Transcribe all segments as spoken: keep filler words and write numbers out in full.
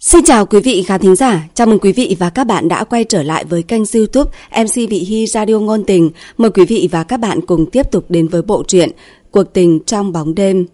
Xin chào quý vị khán thính giả, chào mừng quý vị và các bạn đã quay trở lại với kênh YouTube em xê Vị Hy Radio Ngôn Tình. Mời quý vị và các bạn cùng tiếp tục đến với bộ truyện Cuộc tình trong bóng đêm.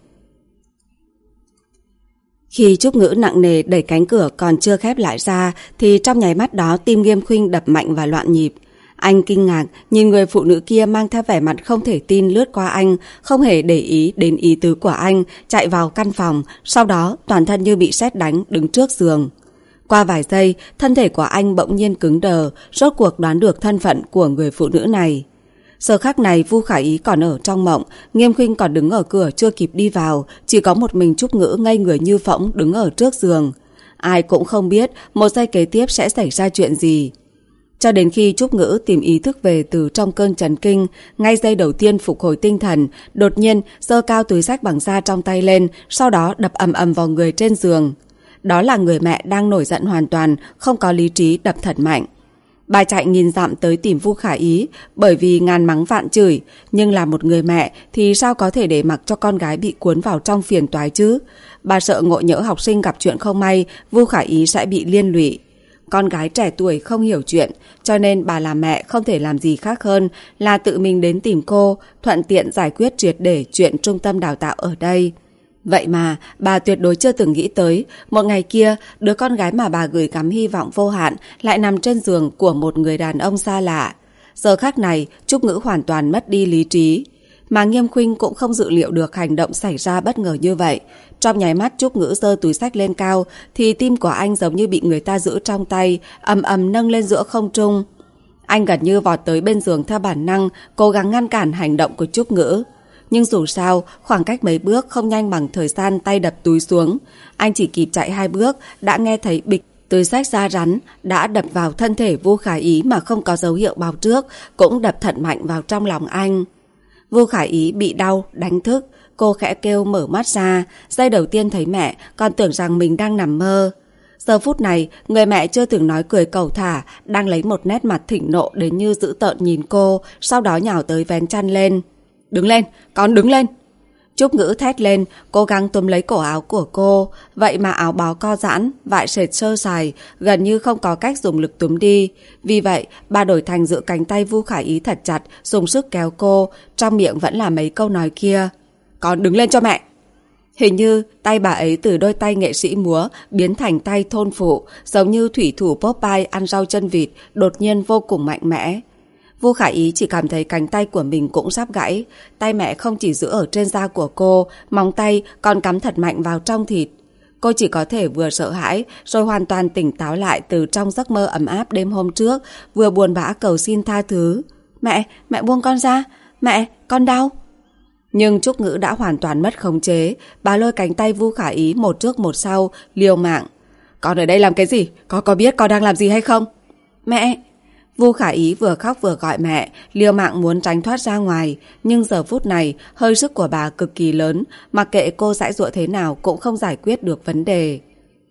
Khi Trúc Ngữ nặng nề đẩy cánh cửa còn chưa khép lại ra thì trong nháy mắt đó tim Nghiêm Khuynh đập mạnh và loạn nhịp. Anh kinh ngạc nhìn người phụ nữ kia mang theo vẻ mặt không thể tin lướt qua anh, không hề để ý đến ý tứ của anh, chạy vào căn phòng, sau đó toàn thân như bị sét đánh đứng trước giường. Qua vài giây, thân thể của anh bỗng nhiên cứng đờ, rốt cuộc đoán được thân phận của người phụ nữ này. Giờ khắc này Vu Khả Ý còn ở trong mộng, Nghiêm Khuynh còn đứng ở cửa chưa kịp đi vào, chỉ có một mình Trúc Ngữ ngây người như phỗng đứng ở trước giường. Ai cũng không biết một giây kế tiếp sẽ xảy ra chuyện gì. Cho đến khi Trúc Ngữ tìm ý thức về từ trong cơn chấn kinh, ngay giây đầu tiên phục hồi tinh thần, đột nhiên giơ cao túi xách bằng da trong tay lên, sau đó đập ầm ầm vào người trên giường. Đó là người mẹ đang nổi giận hoàn toàn, không có lý trí đập thật mạnh. Bà chạy nghìn dặm tới tìm Vu Khả Ý, bởi vì ngàn mắng vạn chửi, nhưng là một người mẹ thì sao có thể để mặc cho con gái bị cuốn vào trong phiền toái chứ? Bà sợ ngộ nhỡ học sinh gặp chuyện không may, Vu Khả Ý sẽ bị liên lụy. Con gái trẻ tuổi không hiểu chuyện, cho nên bà là mẹ không thể làm gì khác hơn là tự mình đến tìm cô, thuận tiện giải quyết triệt để chuyện trung tâm đào tạo ở đây. Vậy mà bà tuyệt đối chưa từng nghĩ tới, một ngày kia đứa con gái mà bà gửi gắm hy vọng vô hạn lại nằm trên giường của một người đàn ông xa lạ. Giờ khắc này Trúc Ngữ hoàn toàn mất đi lý trí, mà Nghiêm Khuynh cũng không dự liệu được hành động xảy ra bất ngờ như vậy. Trong nháy mắt Trúc Ngữ giơ túi xách lên cao thì tim của anh giống như bị người ta giữ trong tay, ầm ầm nâng lên giữa không trung. Anh gần như vọt tới bên giường theo bản năng, cố gắng ngăn cản hành động của Trúc Ngữ. Nhưng dù sao, khoảng cách mấy bước không nhanh bằng thời gian tay đập túi xuống. Anh chỉ kịp chạy hai bước, đã nghe thấy bịch, túi xách da rắn đã đập vào thân thể Vu Khả Ý mà không có dấu hiệu báo trước, cũng đập thật mạnh vào trong lòng anh. Vu Khả Ý bị đau, đánh thức, cô khẽ kêu mở mắt ra, giây đầu tiên thấy mẹ, còn tưởng rằng mình đang nằm mơ. Giờ phút này, người mẹ chưa từng nói cười cẩu thả, đang lấy một nét mặt thịnh nộ đến như dữ tợn nhìn cô, sau đó nhào tới vén chăn lên. Đứng lên, con đứng lên. Trúc Ngữ thét lên, cố gắng túm lấy cổ áo của cô, vậy mà áo bó co giãn, vải sệt sơ sài, gần như không có cách dùng lực túm đi. Vì vậy, bà đổi thành giữ cánh tay Vu Khả Ý thật chặt, dùng sức kéo cô, trong miệng vẫn là mấy câu nói kia. Con đứng lên cho mẹ. Hình như tay bà ấy từ đôi tay nghệ sĩ múa biến thành tay thôn phụ, giống như thủy thủ Popeye ăn rau chân vịt, đột nhiên vô cùng mạnh mẽ. Vu Khả Ý chỉ cảm thấy cánh tay của mình cũng sắp gãy, tay mẹ không chỉ giữ ở trên da của cô, móng tay còn cắm thật mạnh vào trong thịt. Cô chỉ có thể vừa sợ hãi rồi hoàn toàn tỉnh táo lại từ trong giấc mơ ấm áp đêm hôm trước, vừa buồn bã cầu xin tha thứ. Mẹ, mẹ buông con ra, mẹ, con đau. Nhưng Trúc Ngữ đã hoàn toàn mất khống chế, bà lôi cánh tay Vu Khả Ý một trước một sau, liều mạng. Con ở đây làm cái gì? Con có biết con đang làm gì hay không? Mẹ! Vu Khả Ý vừa khóc vừa gọi mẹ, liều mạng muốn tránh thoát ra ngoài, nhưng giờ phút này hơi sức của bà cực kỳ lớn, mặc kệ cô giãy giụa thế nào cũng không giải quyết được vấn đề.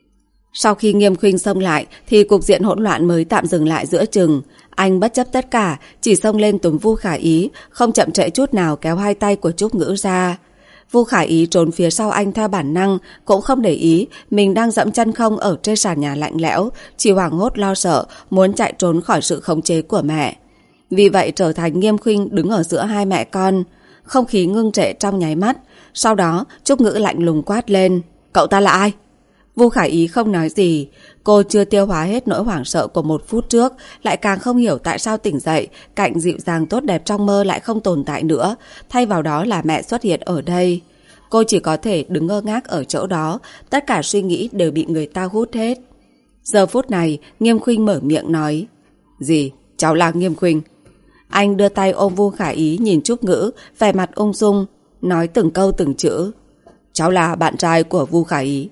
Sau khi Nghiêm Khuynh xông lại thì cục diện hỗn loạn mới tạm dừng lại giữa chừng. Anh bất chấp tất cả, chỉ xông lên túm Vu Khả Ý, không chậm trễ chút nào kéo hai tay của Trúc Ngữ ra. Vu Khả Ý trốn phía sau anh theo bản năng, cũng không để ý mình đang dẫm chân không ở trên sàn nhà lạnh lẽo, chỉ hoảng hốt lo sợ, muốn chạy trốn khỏi sự khống chế của mẹ. Vì vậy trở thành Nghiêm Khuynh đứng ở giữa hai mẹ con. Không khí ngưng trệ trong nháy mắt, sau đó Trúc Ngữ lạnh lùng quát lên. Cậu ta là ai? Vu Khả Ý không nói gì, cô chưa tiêu hóa hết nỗi hoảng sợ của một phút trước, lại càng không hiểu tại sao tỉnh dậy, cạnh dịu dàng tốt đẹp trong mơ lại không tồn tại nữa, thay vào đó là mẹ xuất hiện ở đây. Cô chỉ có thể đứng ngơ ngác ở chỗ đó, tất cả suy nghĩ đều bị người ta hút hết. Giờ phút này, Nghiêm Khuynh mở miệng nói. Gì? Cháu là Nghiêm Khuynh. Anh đưa tay ôm Vu Khả Ý nhìn Trúc Ngữ, vẻ mặt ung dung, nói từng câu từng chữ. Cháu là bạn trai của Vu Khả Ý.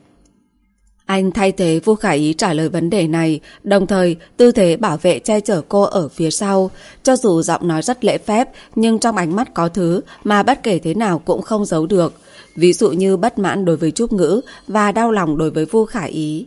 Anh thay thế Vu Khả Ý trả lời vấn đề này, đồng thời tư thế bảo vệ che chở cô ở phía sau. Cho dù giọng nói rất lễ phép, nhưng trong ánh mắt có thứ mà bất kể thế nào cũng không giấu được. Ví dụ như bất mãn đối với Trúc Ngữ và đau lòng đối với Vu Khả Ý.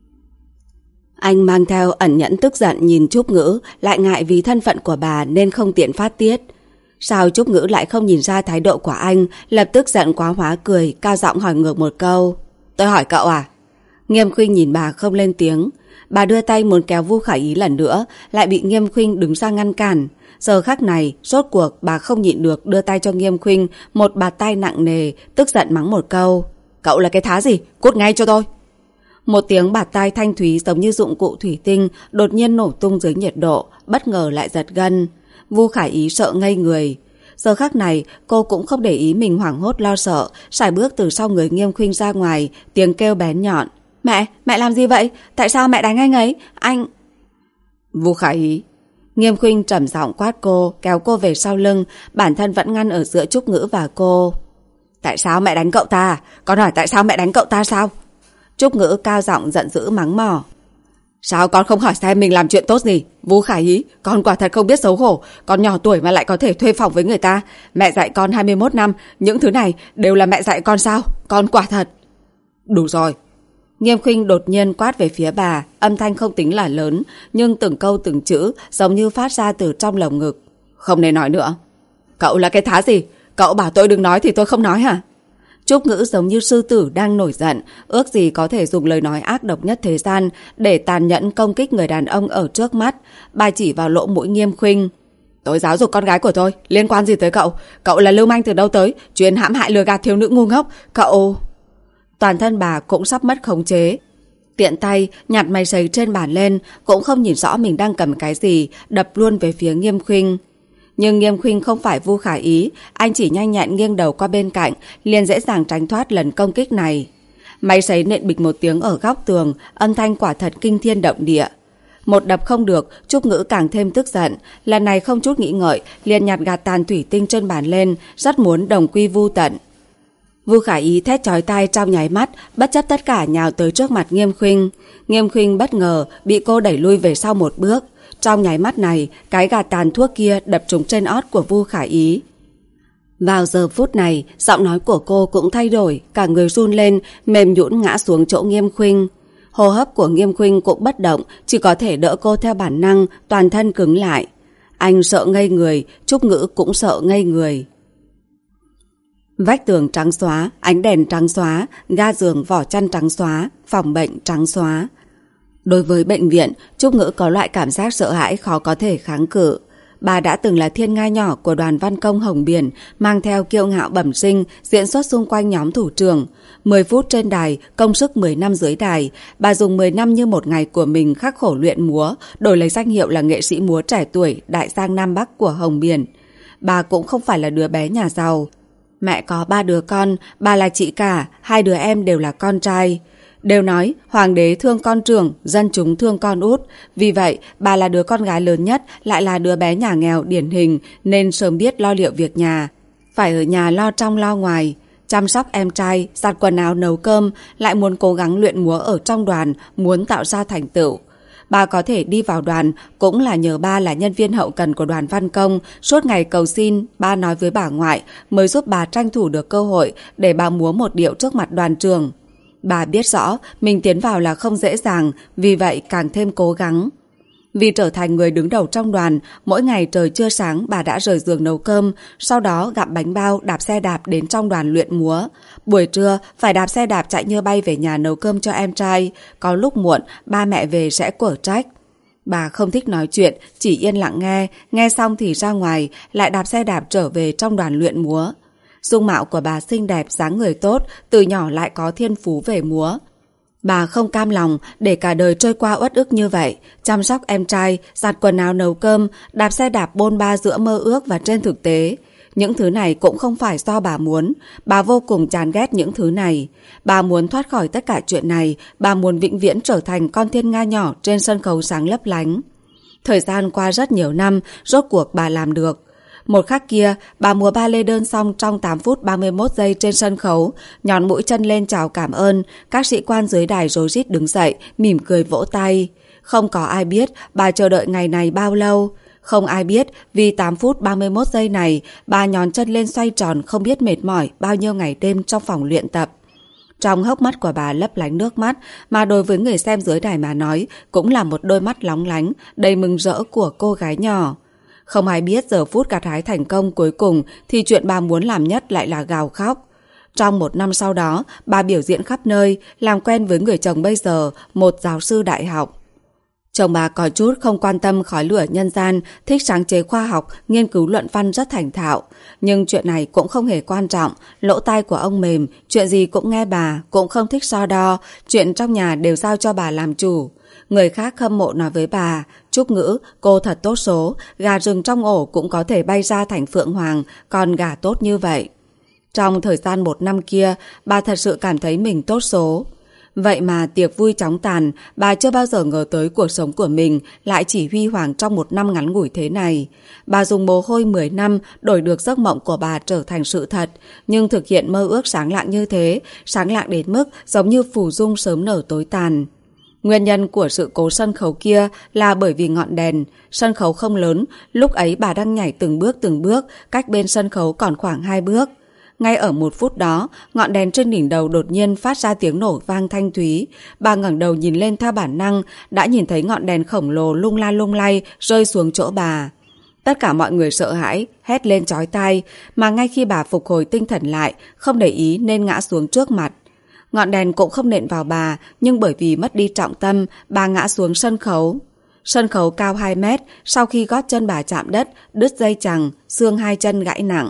Anh mang theo ẩn nhẫn tức giận nhìn Trúc Ngữ, lại ngại vì thân phận của bà nên không tiện phát tiết. Sao Trúc Ngữ lại không nhìn ra thái độ của anh, lập tức giận quá hóa cười, cao giọng hỏi ngược một câu. Tôi hỏi cậu à? Nghiêm Khuynh nhìn bà không lên tiếng. Bà đưa tay muốn kéo Vu Khả Ý lần nữa, lại bị Nghiêm Khuynh đứng ra ngăn cản. Giờ khắc này, rốt cuộc bà không nhịn được đưa tay cho Nghiêm Khuynh một bạt tay nặng nề, tức giận mắng một câu. Cậu là cái thá gì? Cút ngay cho tôi! Một tiếng bạt tai thanh thúy giống như dụng cụ thủy tinh đột nhiên nổ tung dưới nhiệt độ, bất ngờ lại giật gân. Vu Khả Ý sợ ngây người. Giờ khắc này, cô cũng không để ý mình hoảng hốt lo sợ, sải bước từ sau người Nghiêm Khuynh ra ngoài, tiếng kêu bén nhọn. Mẹ, mẹ làm gì vậy? Tại sao mẹ đánh anh ấy? Anh... Vu Khả Ý. Nghiêm Khuynh trầm giọng quát cô, kéo cô về sau lưng, bản thân vẫn ngăn ở giữa Trúc Ngữ và cô. Tại sao mẹ đánh cậu ta? Con hỏi tại sao mẹ đánh cậu ta sao? Trúc Ngữ cao giọng giận dữ mắng mỏ. Sao con không hỏi xem mình làm chuyện tốt gì? Vu Khả Ý, con quả thật không biết xấu hổ. Con nhỏ tuổi mà lại có thể thuê phòng với người ta. Mẹ dạy con hai mươi mốt năm, những thứ này đều là mẹ dạy con sao? Con quả thật... Đủ rồi. Nghiêm Khuynh đột nhiên quát về phía bà, âm thanh không tính là lớn, nhưng từng câu từng chữ giống như phát ra từ trong lồng ngực. Không nên nói nữa. Cậu là cái thá gì? Cậu bảo tôi đừng nói thì tôi không nói hả? Trúc Ngữ giống như sư tử đang nổi giận, ước gì có thể dùng lời nói ác độc nhất thế gian để tàn nhẫn công kích người đàn ông ở trước mắt. Bà chỉ vào lỗ mũi Nghiêm Khuynh. Tôi giáo dục con gái của tôi, liên quan gì tới cậu? Cậu là lưu manh từ đâu tới, chuyên hãm hại lừa gạt thiếu nữ ngu ngốc. Cậu... Toàn thân bà cũng sắp mất khống chế. Tiện tay nhặt máy sấy trên bàn lên, cũng không nhìn rõ mình đang cầm cái gì, đập luôn về phía Nghiêm Khuynh. Nhưng Nghiêm Khuynh không phải Vu Khả Ý, anh chỉ nhanh nhẹn nghiêng đầu qua bên cạnh, liền dễ dàng tránh thoát lần công kích này. Máy sấy nện bịch một tiếng ở góc tường, âm thanh quả thật kinh thiên động địa. Một đập không được, Trúc Ngữ càng thêm tức giận, lần này không chút nghĩ ngợi, liền nhặt gạt tàn thủy tinh trên bàn lên, rất muốn đồng quy vu tận. Vu Khả Ý thét chói tai trong nháy mắt, bất chấp tất cả nhào tới trước mặt Nghiêm Khuynh. Nghiêm Khuynh bất ngờ bị cô đẩy lui về sau một bước. Trong nháy mắt này, cái gạt tàn thuốc kia đập trúng trên ót của Vu Khả Ý. Vào giờ phút này, giọng nói của cô cũng thay đổi, cả người run lên, mềm nhũn ngã xuống chỗ Nghiêm Khuynh. Hô hấp của Nghiêm Khuynh cũng bất động, chỉ có thể đỡ cô theo bản năng, toàn thân cứng lại. Anh sợ ngây người, Trúc Ngữ cũng sợ ngây người. Vách tường trắng xóa, ánh đèn trắng xóa, ga giường vỏ chăn trắng xóa, phòng bệnh trắng xóa. Đối với bệnh viện, Trúc Ngữ có loại cảm giác sợ hãi khó có thể kháng cự. Bà đã từng là thiên nga nhỏ của đoàn văn công Hồng Biển, mang theo kiêu ngạo bẩm sinh, diễn xuất xung quanh nhóm thủ trưởng. mười phút trên đài, công sức mười năm dưới đài. Bà dùng mười năm như một ngày của mình khắc khổ luyện múa, đổi lấy danh hiệu là nghệ sĩ múa trẻ tuổi Đại Giang Nam Bắc của Hồng Biển. Bà cũng không phải là đứa bé nhà giàu. Mẹ có ba đứa con, bà là chị cả, hai đứa em đều là con trai. Đều nói hoàng đế thương con trưởng, dân chúng thương con út. Vì vậy, bà là đứa con gái lớn nhất, lại là đứa bé nhà nghèo điển hình, nên sớm biết lo liệu việc nhà. Phải ở nhà lo trong lo ngoài, chăm sóc em trai, giặt quần áo nấu cơm, lại muốn cố gắng luyện múa ở trong đoàn, muốn tạo ra thành tựu. Bà có thể đi vào đoàn cũng là nhờ ba là nhân viên hậu cần của đoàn văn công, suốt ngày cầu xin, ba nói với bà ngoại mới giúp bà tranh thủ được cơ hội để bà múa một điệu trước mặt đoàn trường. Bà biết rõ mình tiến vào là không dễ dàng, vì vậy càng thêm cố gắng. Vì trở thành người đứng đầu trong đoàn, mỗi ngày trời chưa sáng bà đã rời giường nấu cơm, sau đó gặm bánh bao, đạp xe đạp đến trong đoàn luyện múa. Buổi trưa phải đạp xe đạp chạy như bay về nhà nấu cơm cho em trai, có lúc muộn ba mẹ về sẽ quở trách. Bà không thích nói chuyện, chỉ yên lặng nghe, nghe xong thì ra ngoài, lại đạp xe đạp trở về trong đoàn luyện múa. Dung mạo của bà xinh đẹp, dáng người tốt, từ nhỏ lại có thiên phú về múa. Bà không cam lòng để cả đời trôi qua uất ức như vậy, chăm sóc em trai, giặt quần áo nấu cơm, đạp xe đạp bôn ba giữa mơ ước và trên thực tế. Những thứ này cũng không phải do bà muốn, bà vô cùng chán ghét những thứ này. Bà muốn thoát khỏi tất cả chuyện này, bà muốn vĩnh viễn trở thành con thiên nga nhỏ trên sân khấu sáng lấp lánh. Thời gian qua rất nhiều năm, rốt cuộc bà làm được. Một khắc kia, bà múa ba lê đơn xong trong tám phút ba mươi mốt giây trên sân khấu, nhón mũi chân lên chào cảm ơn, các sĩ quan dưới đài rối rít đứng dậy, mỉm cười vỗ tay. Không có ai biết bà chờ đợi ngày này bao lâu. Không ai biết vì tám phút ba mươi mốt giây này, bà nhón chân lên xoay tròn không biết mệt mỏi bao nhiêu ngày đêm trong phòng luyện tập. Trong hốc mắt của bà lấp lánh nước mắt, mà đối với người xem dưới đài mà nói, cũng là một đôi mắt lóng lánh, đầy mừng rỡ của cô gái nhỏ. Không ai biết giờ phút gặt hái thành công cuối cùng thì chuyện bà muốn làm nhất lại là gào khóc. Trong một năm sau đó, bà biểu diễn khắp nơi, làm quen với người chồng bây giờ, một giáo sư đại học. Chồng bà có chút không quan tâm khói lửa nhân gian, thích sáng chế khoa học, nghiên cứu luận văn rất thành thạo. Nhưng chuyện này cũng không hề quan trọng, lỗ tai của ông mềm, chuyện gì cũng nghe bà, cũng không thích so đo, chuyện trong nhà đều giao cho bà làm chủ. Người khác hâm mộ nói với bà, Trúc Ngữ, cô thật tốt số, gà rừng trong ổ cũng có thể bay ra thành phượng hoàng, còn gà tốt như vậy. Trong thời gian một năm kia, bà thật sự cảm thấy mình tốt số. Vậy mà tiệc vui chóng tàn, bà chưa bao giờ ngờ tới cuộc sống của mình lại chỉ huy hoàng trong một năm ngắn ngủi thế này. Bà dùng mồ hôi mười năm đổi được giấc mộng của bà trở thành sự thật, nhưng thực hiện mơ ước sáng lạng như thế, sáng lạng đến mức giống như phù dung sớm nở tối tàn. Nguyên nhân của sự cố sân khấu kia là bởi vì ngọn đèn. Sân khấu không lớn, lúc ấy bà đang nhảy từng bước từng bước, cách bên sân khấu còn khoảng hai bước. Ngay ở một phút đó, ngọn đèn trên đỉnh đầu đột nhiên phát ra tiếng nổ vang thanh thúy. Bà ngẩng đầu nhìn lên theo bản năng, đã nhìn thấy ngọn đèn khổng lồ lung la lung lay rơi xuống chỗ bà. Tất cả mọi người sợ hãi, hét lên chói tai, mà ngay khi bà phục hồi tinh thần lại, không để ý nên ngã xuống trước mặt. Ngọn đèn cũng không nện vào bà, nhưng bởi vì mất đi trọng tâm, bà ngã xuống sân khấu. Sân khấu cao hai mét, sau khi gót chân bà chạm đất, đứt dây chằng, xương hai chân gãy nặng.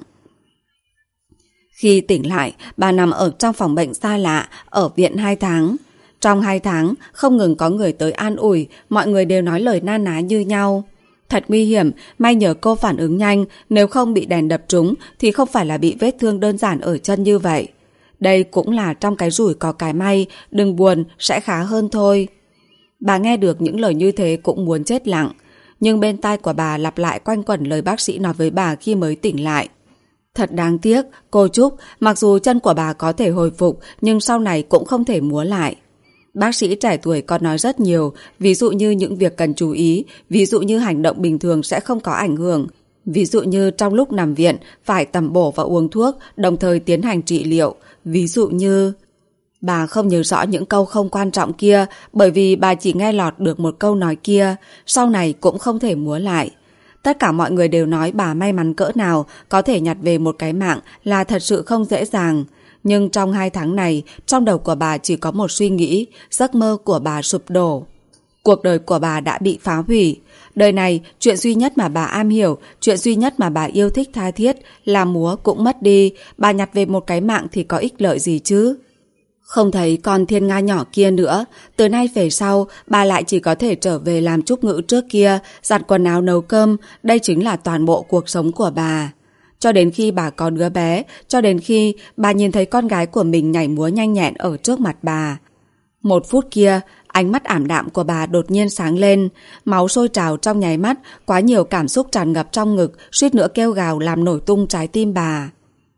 Khi tỉnh lại, bà nằm ở trong phòng bệnh xa lạ, ở viện hai tháng. Trong hai tháng, không ngừng có người tới an ủi, mọi người đều nói lời na ná như nhau. Thật nguy hiểm, may nhờ cô phản ứng nhanh, nếu không bị đèn đập trúng thì không phải là bị vết thương đơn giản ở chân như vậy. Đây cũng là trong cái rủi có cái may, đừng buồn, sẽ khá hơn thôi. Bà nghe được những lời như thế cũng muốn chết lặng, nhưng bên tai của bà lặp lại quanh quẩn lời bác sĩ nói với bà khi mới tỉnh lại. Thật đáng tiếc, cô Trúc, mặc dù chân của bà có thể hồi phục, nhưng sau này cũng không thể múa lại. Bác sĩ trẻ tuổi còn nói rất nhiều, ví dụ như những việc cần chú ý, ví dụ như hành động bình thường sẽ không có ảnh hưởng, ví dụ như trong lúc nằm viện phải tầm bổ và uống thuốc, đồng thời tiến hành trị liệu, ví dụ như... Bà không nhớ rõ những câu không quan trọng kia, bởi vì bà chỉ nghe lọt được một câu nói kia, sau này cũng không thể múa lại. Tất cả mọi người đều nói bà may mắn cỡ nào, có thể nhặt về một cái mạng là thật sự không dễ dàng. Nhưng trong hai tháng này, trong đầu của bà chỉ có một suy nghĩ, giấc mơ của bà sụp đổ. Cuộc đời của bà đã bị phá hủy. Đời này, chuyện duy nhất mà bà am hiểu, chuyện duy nhất mà bà yêu thích tha thiết là múa cũng mất đi, bà nhặt về một cái mạng thì có ích lợi gì chứ? Không thấy con thiên nga nhỏ kia nữa, từ nay về sau, bà lại chỉ có thể trở về làm Trúc Ngữ trước kia, giặt quần áo nấu cơm, đây chính là toàn bộ cuộc sống của bà. Cho đến khi bà có đứa bé, cho đến khi bà nhìn thấy con gái của mình nhảy múa nhanh nhẹn ở trước mặt bà. Một phút kia, ánh mắt ảm đạm của bà đột nhiên sáng lên, máu sôi trào trong nháy mắt, quá nhiều cảm xúc tràn ngập trong ngực, suýt nữa kêu gào làm nổi tung trái tim bà.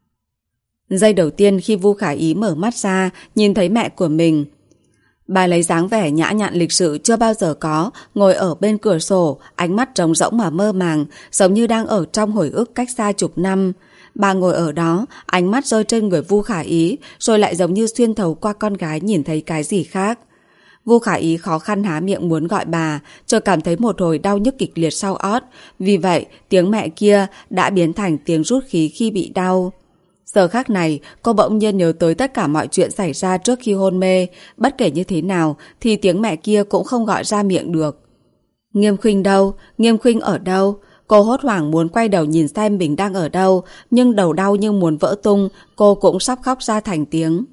Giây đầu tiên khi Vu Khả Ý mở mắt ra, nhìn thấy mẹ của mình. Bà lấy dáng vẻ nhã nhặn lịch sự chưa bao giờ có, ngồi ở bên cửa sổ, ánh mắt trống rỗng mà mơ màng, giống như đang ở trong hồi ức cách xa chục năm. Bà ngồi ở đó, ánh mắt rơi trên người Vu Khả Ý, rồi lại giống như xuyên thấu qua con gái nhìn thấy cái gì khác. Vu Khả Ý khó khăn há miệng muốn gọi bà, chợt cảm thấy một hồi đau nhức kịch liệt sau ót, vì vậy tiếng mẹ kia đã biến thành tiếng rút khí khi bị đau. Giờ khắc này, cô bỗng nhiên nhớ tới tất cả mọi chuyện xảy ra trước khi hôn mê, bất kể như thế nào thì tiếng mẹ kia cũng không gọi ra miệng được. Nghiêm Khuynh đâu? Nghiêm Khuynh ở đâu? Cô hốt hoảng muốn quay đầu nhìn xem mình đang ở đâu, nhưng đầu đau như muốn vỡ tung, cô cũng sắp khóc ra thành tiếng.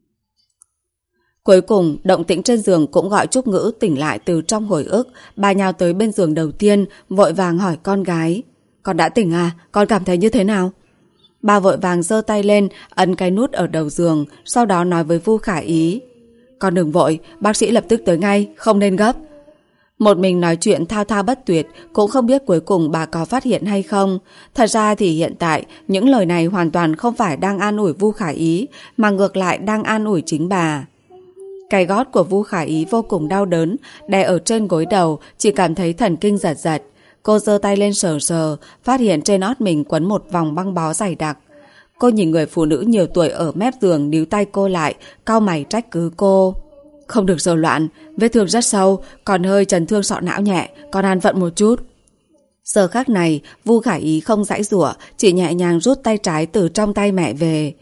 Cuối cùng, động tĩnh trên giường cũng gọi Trúc Ngữ tỉnh lại từ trong hồi ức. Bà nhào tới bên giường đầu tiên, vội vàng hỏi con gái. Con đã tỉnh à? Con cảm thấy như thế nào? Bà vội vàng giơ tay lên, ấn cái nút ở đầu giường, sau đó nói với Vu Khả Ý. Con đừng vội, bác sĩ lập tức tới ngay, không nên gấp. Một mình nói chuyện thao thao bất tuyệt, cũng không biết cuối cùng bà có phát hiện hay không. Thật ra thì hiện tại, những lời này hoàn toàn không phải đang an ủi Vu Khả Ý, mà ngược lại đang an ủi chính bà. Cái gót của Vu Khả Ý vô cùng đau đớn, đè ở trên gối đầu, chỉ cảm thấy thần kinh giật giật. Cô giơ tay lên sờ sờ, phát hiện trên ót mình quấn một vòng băng bó dày đặc. Cô nhìn người phụ nữ nhiều tuổi ở mép giường níu tay cô lại, cau mày trách cứ cô. Không được rối loạn, vết thương rất sâu, còn hơi chấn thương sọ não nhẹ, còn an phận một chút. Giờ khắc này, Vu Khả Ý không giãy giụa, chỉ nhẹ nhàng rút tay trái từ trong tay mẹ về.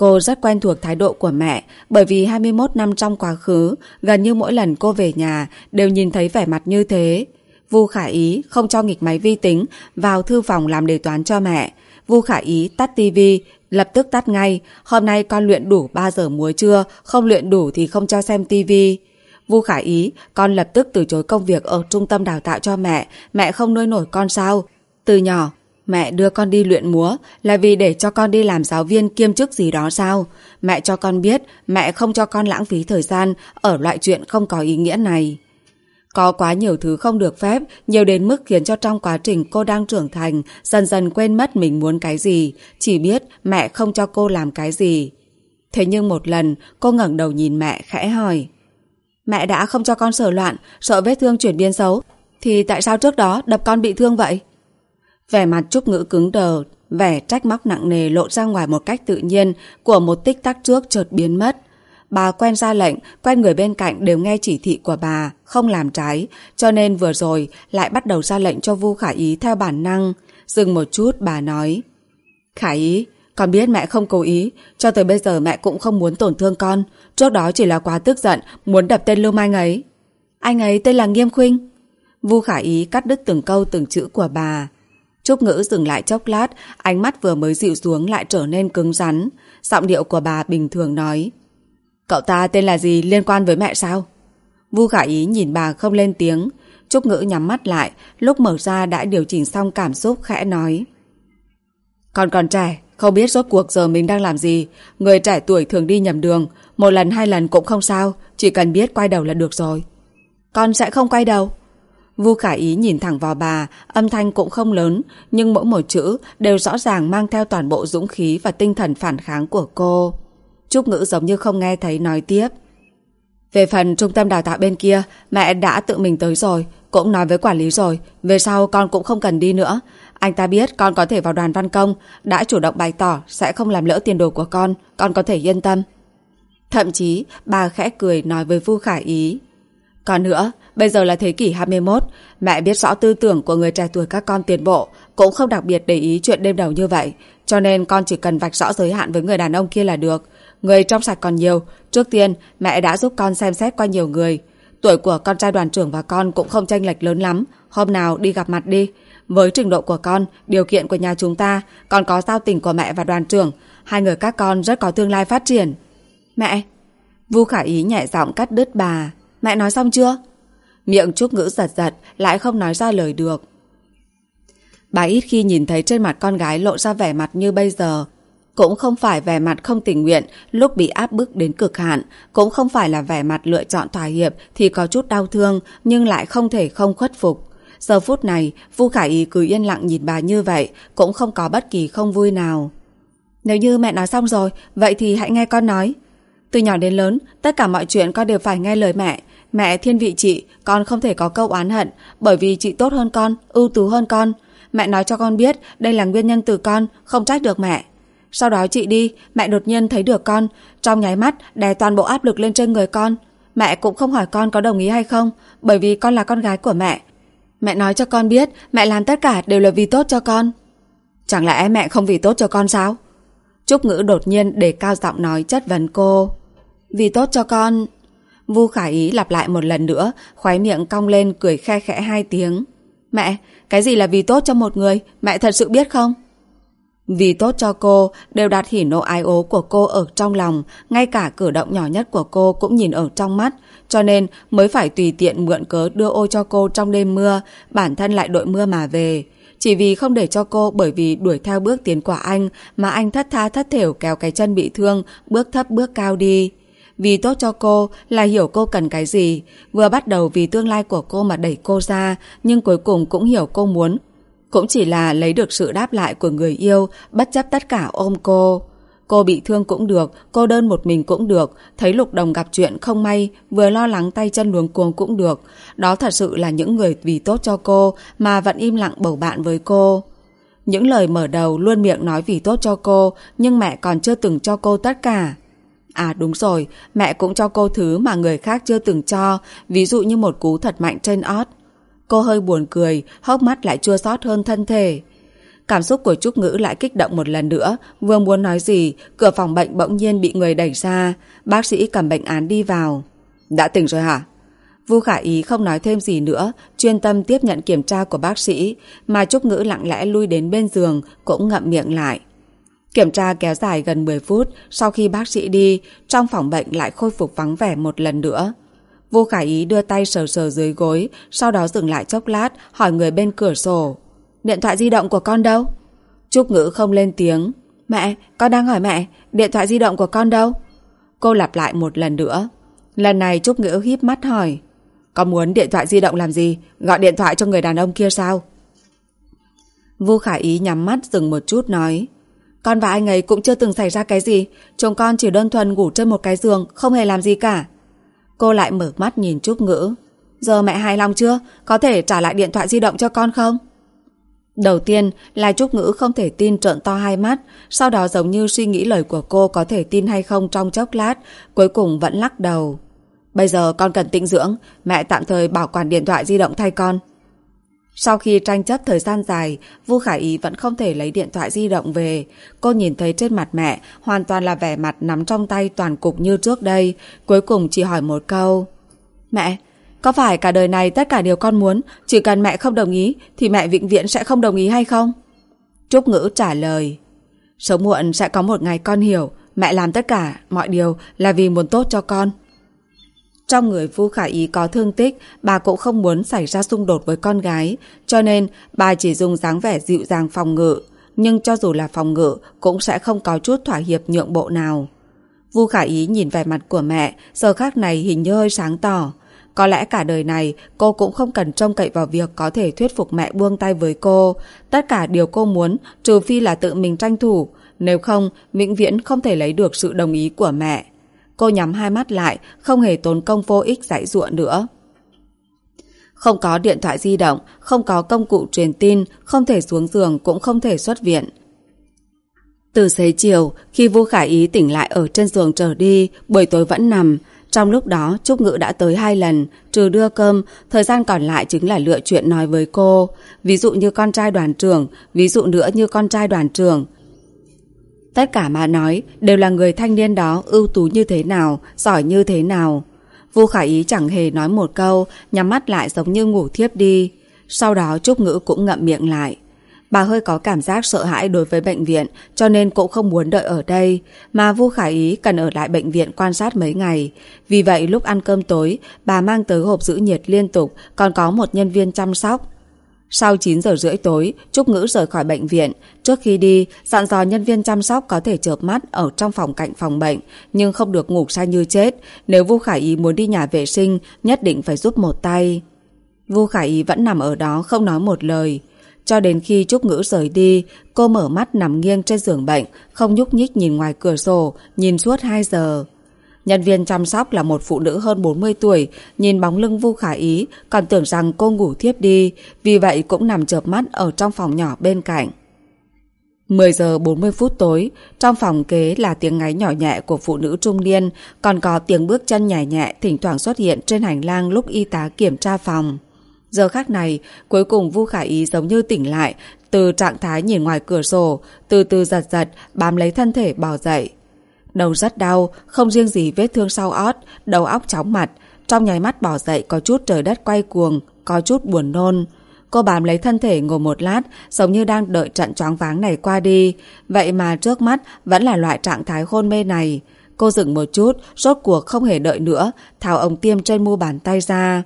Cô rất quen thuộc thái độ của mẹ, bởi vì hai mươi mốt năm trong quá khứ, gần như mỗi lần cô về nhà đều nhìn thấy vẻ mặt như thế. Vu Khả Ý không cho nghịch máy vi tính vào thư phòng làm đề toán cho mẹ. Vu Khả Ý tắt tivi, lập tức tắt ngay. Hôm nay con luyện đủ ba giờ múa chưa, không luyện đủ thì không cho xem tivi. Vu Khả Ý, con lập tức từ chối công việc ở trung tâm đào tạo cho mẹ. Mẹ không nuôi nổi con sao? Từ nhỏ, mẹ đưa con đi luyện múa là vì để cho con đi làm giáo viên kiêm chức gì đó sao? Mẹ cho con biết, mẹ không cho con lãng phí thời gian ở loại chuyện không có ý nghĩa này. Có quá nhiều thứ không được phép, nhiều đến mức khiến cho trong quá trình cô đang trưởng thành, dần dần quên mất mình muốn cái gì, chỉ biết mẹ không cho cô làm cái gì. Thế nhưng một lần, cô ngẩng đầu nhìn mẹ khẽ hỏi. Mẹ đã không cho con sờ loạn, sợ vết thương chuyển biến xấu, thì tại sao trước đó đập con bị thương vậy? Vẻ mặt Trúc Ngữ cứng đờ, vẻ trách móc nặng nề lộ ra ngoài một cách tự nhiên, của một tích tắc trước chợt biến mất. Bà quen ra lệnh, quen người bên cạnh đều nghe chỉ thị của bà, không làm trái, cho nên vừa rồi lại bắt đầu ra lệnh cho Vu Khả Ý theo bản năng. Dừng một chút, bà nói. Khả Ý, con biết mẹ không cố ý, cho tới bây giờ mẹ cũng không muốn tổn thương con. Trước đó chỉ là quá tức giận, muốn đập tên lưu manh ấy. Anh ấy tên là Nghiêm Khuynh. Vu Khả Ý cắt đứt từng câu từng chữ của bà. Trúc Ngữ dừng lại chốc lát, ánh mắt vừa mới dịu xuống lại trở nên cứng rắn. Giọng điệu của bà bình thường nói. Cậu ta tên là gì, liên quan với mẹ sao? Vu Khả Ý nhìn bà không lên tiếng. Trúc Ngữ nhắm mắt lại, lúc mở ra đã điều chỉnh xong cảm xúc, khẽ nói. Con còn trẻ, không biết rốt cuộc giờ mình đang làm gì. Người trẻ tuổi thường đi nhầm đường, một lần hai lần cũng không sao, chỉ cần biết quay đầu là được rồi. Con sẽ không quay đầu. Vu Khả Ý nhìn thẳng vào bà, âm thanh cũng không lớn, nhưng mỗi một chữ đều rõ ràng mang theo toàn bộ dũng khí và tinh thần phản kháng của cô. Trúc Ngữ giống như không nghe thấy, nói tiếp. Về phần trung tâm đào tạo bên kia, mẹ đã tự mình tới rồi, cũng nói với quản lý rồi, về sau con cũng không cần đi nữa. Anh ta biết con có thể vào đoàn văn công, đã chủ động bày tỏ sẽ không làm lỡ tiền đồ của con, con có thể yên tâm. Thậm chí, bà khẽ cười nói với Vu Khả Ý. Còn nữa, bây giờ là thế kỷ hai mươi mốt, mẹ biết rõ tư tưởng của người trẻ tuổi các con tiến bộ, cũng không đặc biệt để ý chuyện đêm đầu như vậy, cho nên con chỉ cần vạch rõ giới hạn với người đàn ông kia là được. Người trong sạch còn nhiều, trước tiên mẹ đã giúp con xem xét qua nhiều người. Tuổi của con trai đoàn trưởng và con cũng không chênh lệch lớn lắm, hôm nào đi gặp mặt đi. Với trình độ của con, điều kiện của nhà chúng ta, còn có giao tình của mẹ và đoàn trưởng, hai người các con rất có tương lai phát triển. Mẹ! Vu Khả Ý nhẹ giọng cắt đứt bà. Mẹ nói xong chưa? Miệng Trúc Ngữ giật giật, lại không nói ra lời được. Bà ít khi nhìn thấy trên mặt con gái lộ ra vẻ mặt như bây giờ. Cũng không phải vẻ mặt không tình nguyện lúc bị áp bức đến cực hạn, cũng không phải là vẻ mặt lựa chọn thỏa hiệp thì có chút đau thương nhưng lại không thể không khuất phục. Giờ phút này, Vu Khả Ý cứ yên lặng nhìn bà như vậy, cũng không có bất kỳ không vui nào. Nếu như mẹ nói xong rồi, vậy thì hãy nghe con nói. Từ nhỏ đến lớn, tất cả mọi chuyện con đều phải nghe lời mẹ. Mẹ thiên vị chị, con không thể có câu oán hận, bởi vì chị tốt hơn con, ưu tú hơn con. Mẹ nói cho con biết, đây là nguyên nhân từ con, không trách được mẹ. Sau đó chị đi, mẹ đột nhiên thấy được con, trong nháy mắt đè toàn bộ áp lực lên trên người con. Mẹ cũng không hỏi con có đồng ý hay không, bởi vì con là con gái của mẹ. Mẹ nói cho con biết, mẹ làm tất cả đều là vì tốt cho con. Chẳng lẽ mẹ không vì tốt cho con sao? Trúc Ngữ đột nhiên đề cao giọng nói chất vấn cô. Vì tốt cho con... Vu Khả Ý lặp lại một lần nữa, khóe miệng cong lên cười khe khẽ hai tiếng. Mẹ, cái gì là vì tốt cho một người, mẹ thật sự biết không? Vì tốt cho cô, đều đặt hỉ nộ ái ố của cô ở trong lòng, ngay cả cử động nhỏ nhất của cô cũng nhìn ở trong mắt, cho nên mới phải tùy tiện mượn cớ đưa ô cho cô trong đêm mưa, bản thân lại đội mưa mà về. Chỉ vì không để cho cô bởi vì đuổi theo bước tiến của anh mà anh thất tha thất thểu kéo cái chân bị thương, bước thấp bước cao đi. Vì tốt cho cô là hiểu cô cần cái gì, vừa bắt đầu vì tương lai của cô mà đẩy cô ra, nhưng cuối cùng cũng hiểu cô muốn. Cũng chỉ là lấy được sự đáp lại của người yêu, bất chấp tất cả ôm cô. Cô bị thương cũng được, cô đơn một mình cũng được, thấy Lục Đồng gặp chuyện không may, vừa lo lắng tay chân luống cuống cũng được. Đó thật sự là những người vì tốt cho cô mà vẫn im lặng bầu bạn với cô. Những lời mở đầu luôn miệng nói vì tốt cho cô, nhưng mẹ còn chưa từng cho cô tất cả. À đúng rồi, mẹ cũng cho cô thứ mà người khác chưa từng cho, ví dụ như một cú thật mạnh trên ót. Cô hơi buồn cười, hốc mắt lại chua xót hơn thân thể. Cảm xúc của Trúc Ngữ lại kích động một lần nữa, vừa muốn nói gì, cửa phòng bệnh bỗng nhiên bị người đẩy ra, bác sĩ cầm bệnh án đi vào. Đã tỉnh rồi hả? Vu Khả Ý không nói thêm gì nữa, chuyên tâm tiếp nhận kiểm tra của bác sĩ, mà Trúc Ngữ lặng lẽ lui đến bên giường, cũng ngậm miệng lại. Kiểm tra kéo dài gần mười phút, sau khi bác sĩ đi, trong phòng bệnh lại khôi phục vắng vẻ một lần nữa. Vu Khả Ý đưa tay sờ sờ dưới gối, sau đó dừng lại chốc lát, hỏi người bên cửa sổ. Điện thoại di động của con đâu? Trúc Ngữ không lên tiếng. Mẹ, con đang hỏi mẹ, điện thoại di động của con đâu? Cô lặp lại một lần nữa. Lần này Trúc Ngữ híp mắt hỏi. Con muốn điện thoại di động làm gì? Gọi điện thoại cho người đàn ông kia sao? Vu Khả Ý nhắm mắt dừng một chút nói. Con và anh ấy cũng chưa từng xảy ra cái gì. Chúng con chỉ đơn thuần ngủ trên một cái giường, không hề làm gì cả. Cô lại mở mắt nhìn Trúc Ngữ. Giờ mẹ hài lòng chưa? Có thể trả lại điện thoại di động cho con không? Đầu tiên là Trúc Ngữ không thể tin, trợn to hai mắt, sau đó giống như suy nghĩ lời của cô có thể tin hay không trong chốc lát, cuối cùng vẫn lắc đầu. Bây giờ con cần tĩnh dưỡng, mẹ tạm thời bảo quản điện thoại di động thay con. Sau khi tranh chấp thời gian dài, Vu Khả Ý vẫn không thể lấy điện thoại di động về. Cô nhìn thấy trên mặt mẹ hoàn toàn là vẻ mặt nắm trong tay toàn cục như trước đây, cuối cùng chỉ hỏi một câu. Mẹ, có phải cả đời này tất cả điều con muốn, chỉ cần mẹ không đồng ý thì mẹ vĩnh viễn sẽ không đồng ý hay không? Trúc Ngữ trả lời. Sớm muộn sẽ có một ngày con hiểu, mẹ làm tất cả mọi điều là vì muốn tốt cho con. Trong người Vu Khả Ý có thương tích, bà cũng không muốn xảy ra xung đột với con gái, cho nên bà chỉ dùng dáng vẻ dịu dàng phòng ngự, nhưng cho dù là phòng ngự cũng sẽ không có chút thỏa hiệp nhượng bộ nào. Vu Khả Ý nhìn vẻ mặt của mẹ, giờ khác này hình như hơi sáng tỏ. Có lẽ cả đời này cô cũng không cần trông cậy vào việc có thể thuyết phục mẹ buông tay với cô. Tất cả điều cô muốn, trừ phi là tự mình tranh thủ, nếu không, vĩnh viễn không thể lấy được sự đồng ý của mẹ. Cô nhắm hai mắt lại, không hề tốn công vô ích giãy giụa nữa. Không có điện thoại di động, không có công cụ truyền tin, không thể xuống giường cũng không thể xuất viện. Từ xế chiều, khi Vu Khả Ý tỉnh lại ở trên giường trở đi, buổi tối vẫn nằm. Trong lúc đó, Trúc Ngữ đã tới hai lần, trừ đưa cơm, thời gian còn lại chính là lựa chuyện nói với cô. Ví dụ như con trai đoàn trưởng, ví dụ nữa như con trai đoàn trưởng. Tất cả mà nói đều là người thanh niên đó ưu tú như thế nào, giỏi như thế nào. Vu Khả Ý chẳng hề nói một câu, nhắm mắt lại giống như ngủ thiếp đi. Sau đó Trúc Ngữ cũng ngậm miệng lại. Bà hơi có cảm giác sợ hãi đối với bệnh viện, cho nên cũng không muốn đợi ở đây, mà Vu Khả Ý cần ở lại bệnh viện quan sát mấy ngày. Vì vậy lúc ăn cơm tối, bà mang tới hộp giữ nhiệt liên tục, còn có một nhân viên chăm sóc. Sau chín giờ rưỡi tối, Trúc Ngữ rời khỏi bệnh viện. Trước khi đi, dặn dò nhân viên chăm sóc có thể chợp mắt ở trong phòng cạnh phòng bệnh, nhưng không được ngủ say như chết. Nếu Vu Khả Ý muốn đi nhà vệ sinh, nhất định phải giúp một tay. Vu Khả Ý vẫn nằm ở đó không nói một lời. Cho đến khi Trúc Ngữ rời đi, cô mở mắt nằm nghiêng trên giường bệnh, không nhúc nhích nhìn ngoài cửa sổ, nhìn suốt hai giờ. Nhân viên chăm sóc là một phụ nữ hơn bốn mươi tuổi, nhìn bóng lưng Vu Khả Ý, còn tưởng rằng cô ngủ thiếp đi, vì vậy cũng nằm chợp mắt ở trong phòng nhỏ bên cạnh. mười giờ bốn mươi phút tối, trong phòng kế là tiếng ngáy nhỏ nhẹ của phụ nữ trung niên, còn có tiếng bước chân nhẹ nhẹ thỉnh thoảng xuất hiện trên hành lang lúc y tá kiểm tra phòng. Giờ khắc này, cuối cùng Vu Khả Ý giống như tỉnh lại, từ trạng thái nhìn ngoài cửa sổ, từ từ giật giật, bám lấy thân thể bò dậy. Đầu rất đau, không riêng gì vết thương sau ót, đầu óc chóng mặt, trong nháy mắt bò dậy có chút trời đất quay cuồng, có chút buồn nôn. Cô bám lấy thân thể ngồi một lát, giống như đang đợi trận choáng váng này qua đi, vậy mà trước mắt vẫn là loại trạng thái hôn mê này. Cô dừng một chút, rốt cuộc không hề đợi nữa, tháo ống tiêm trên mu bàn tay ra.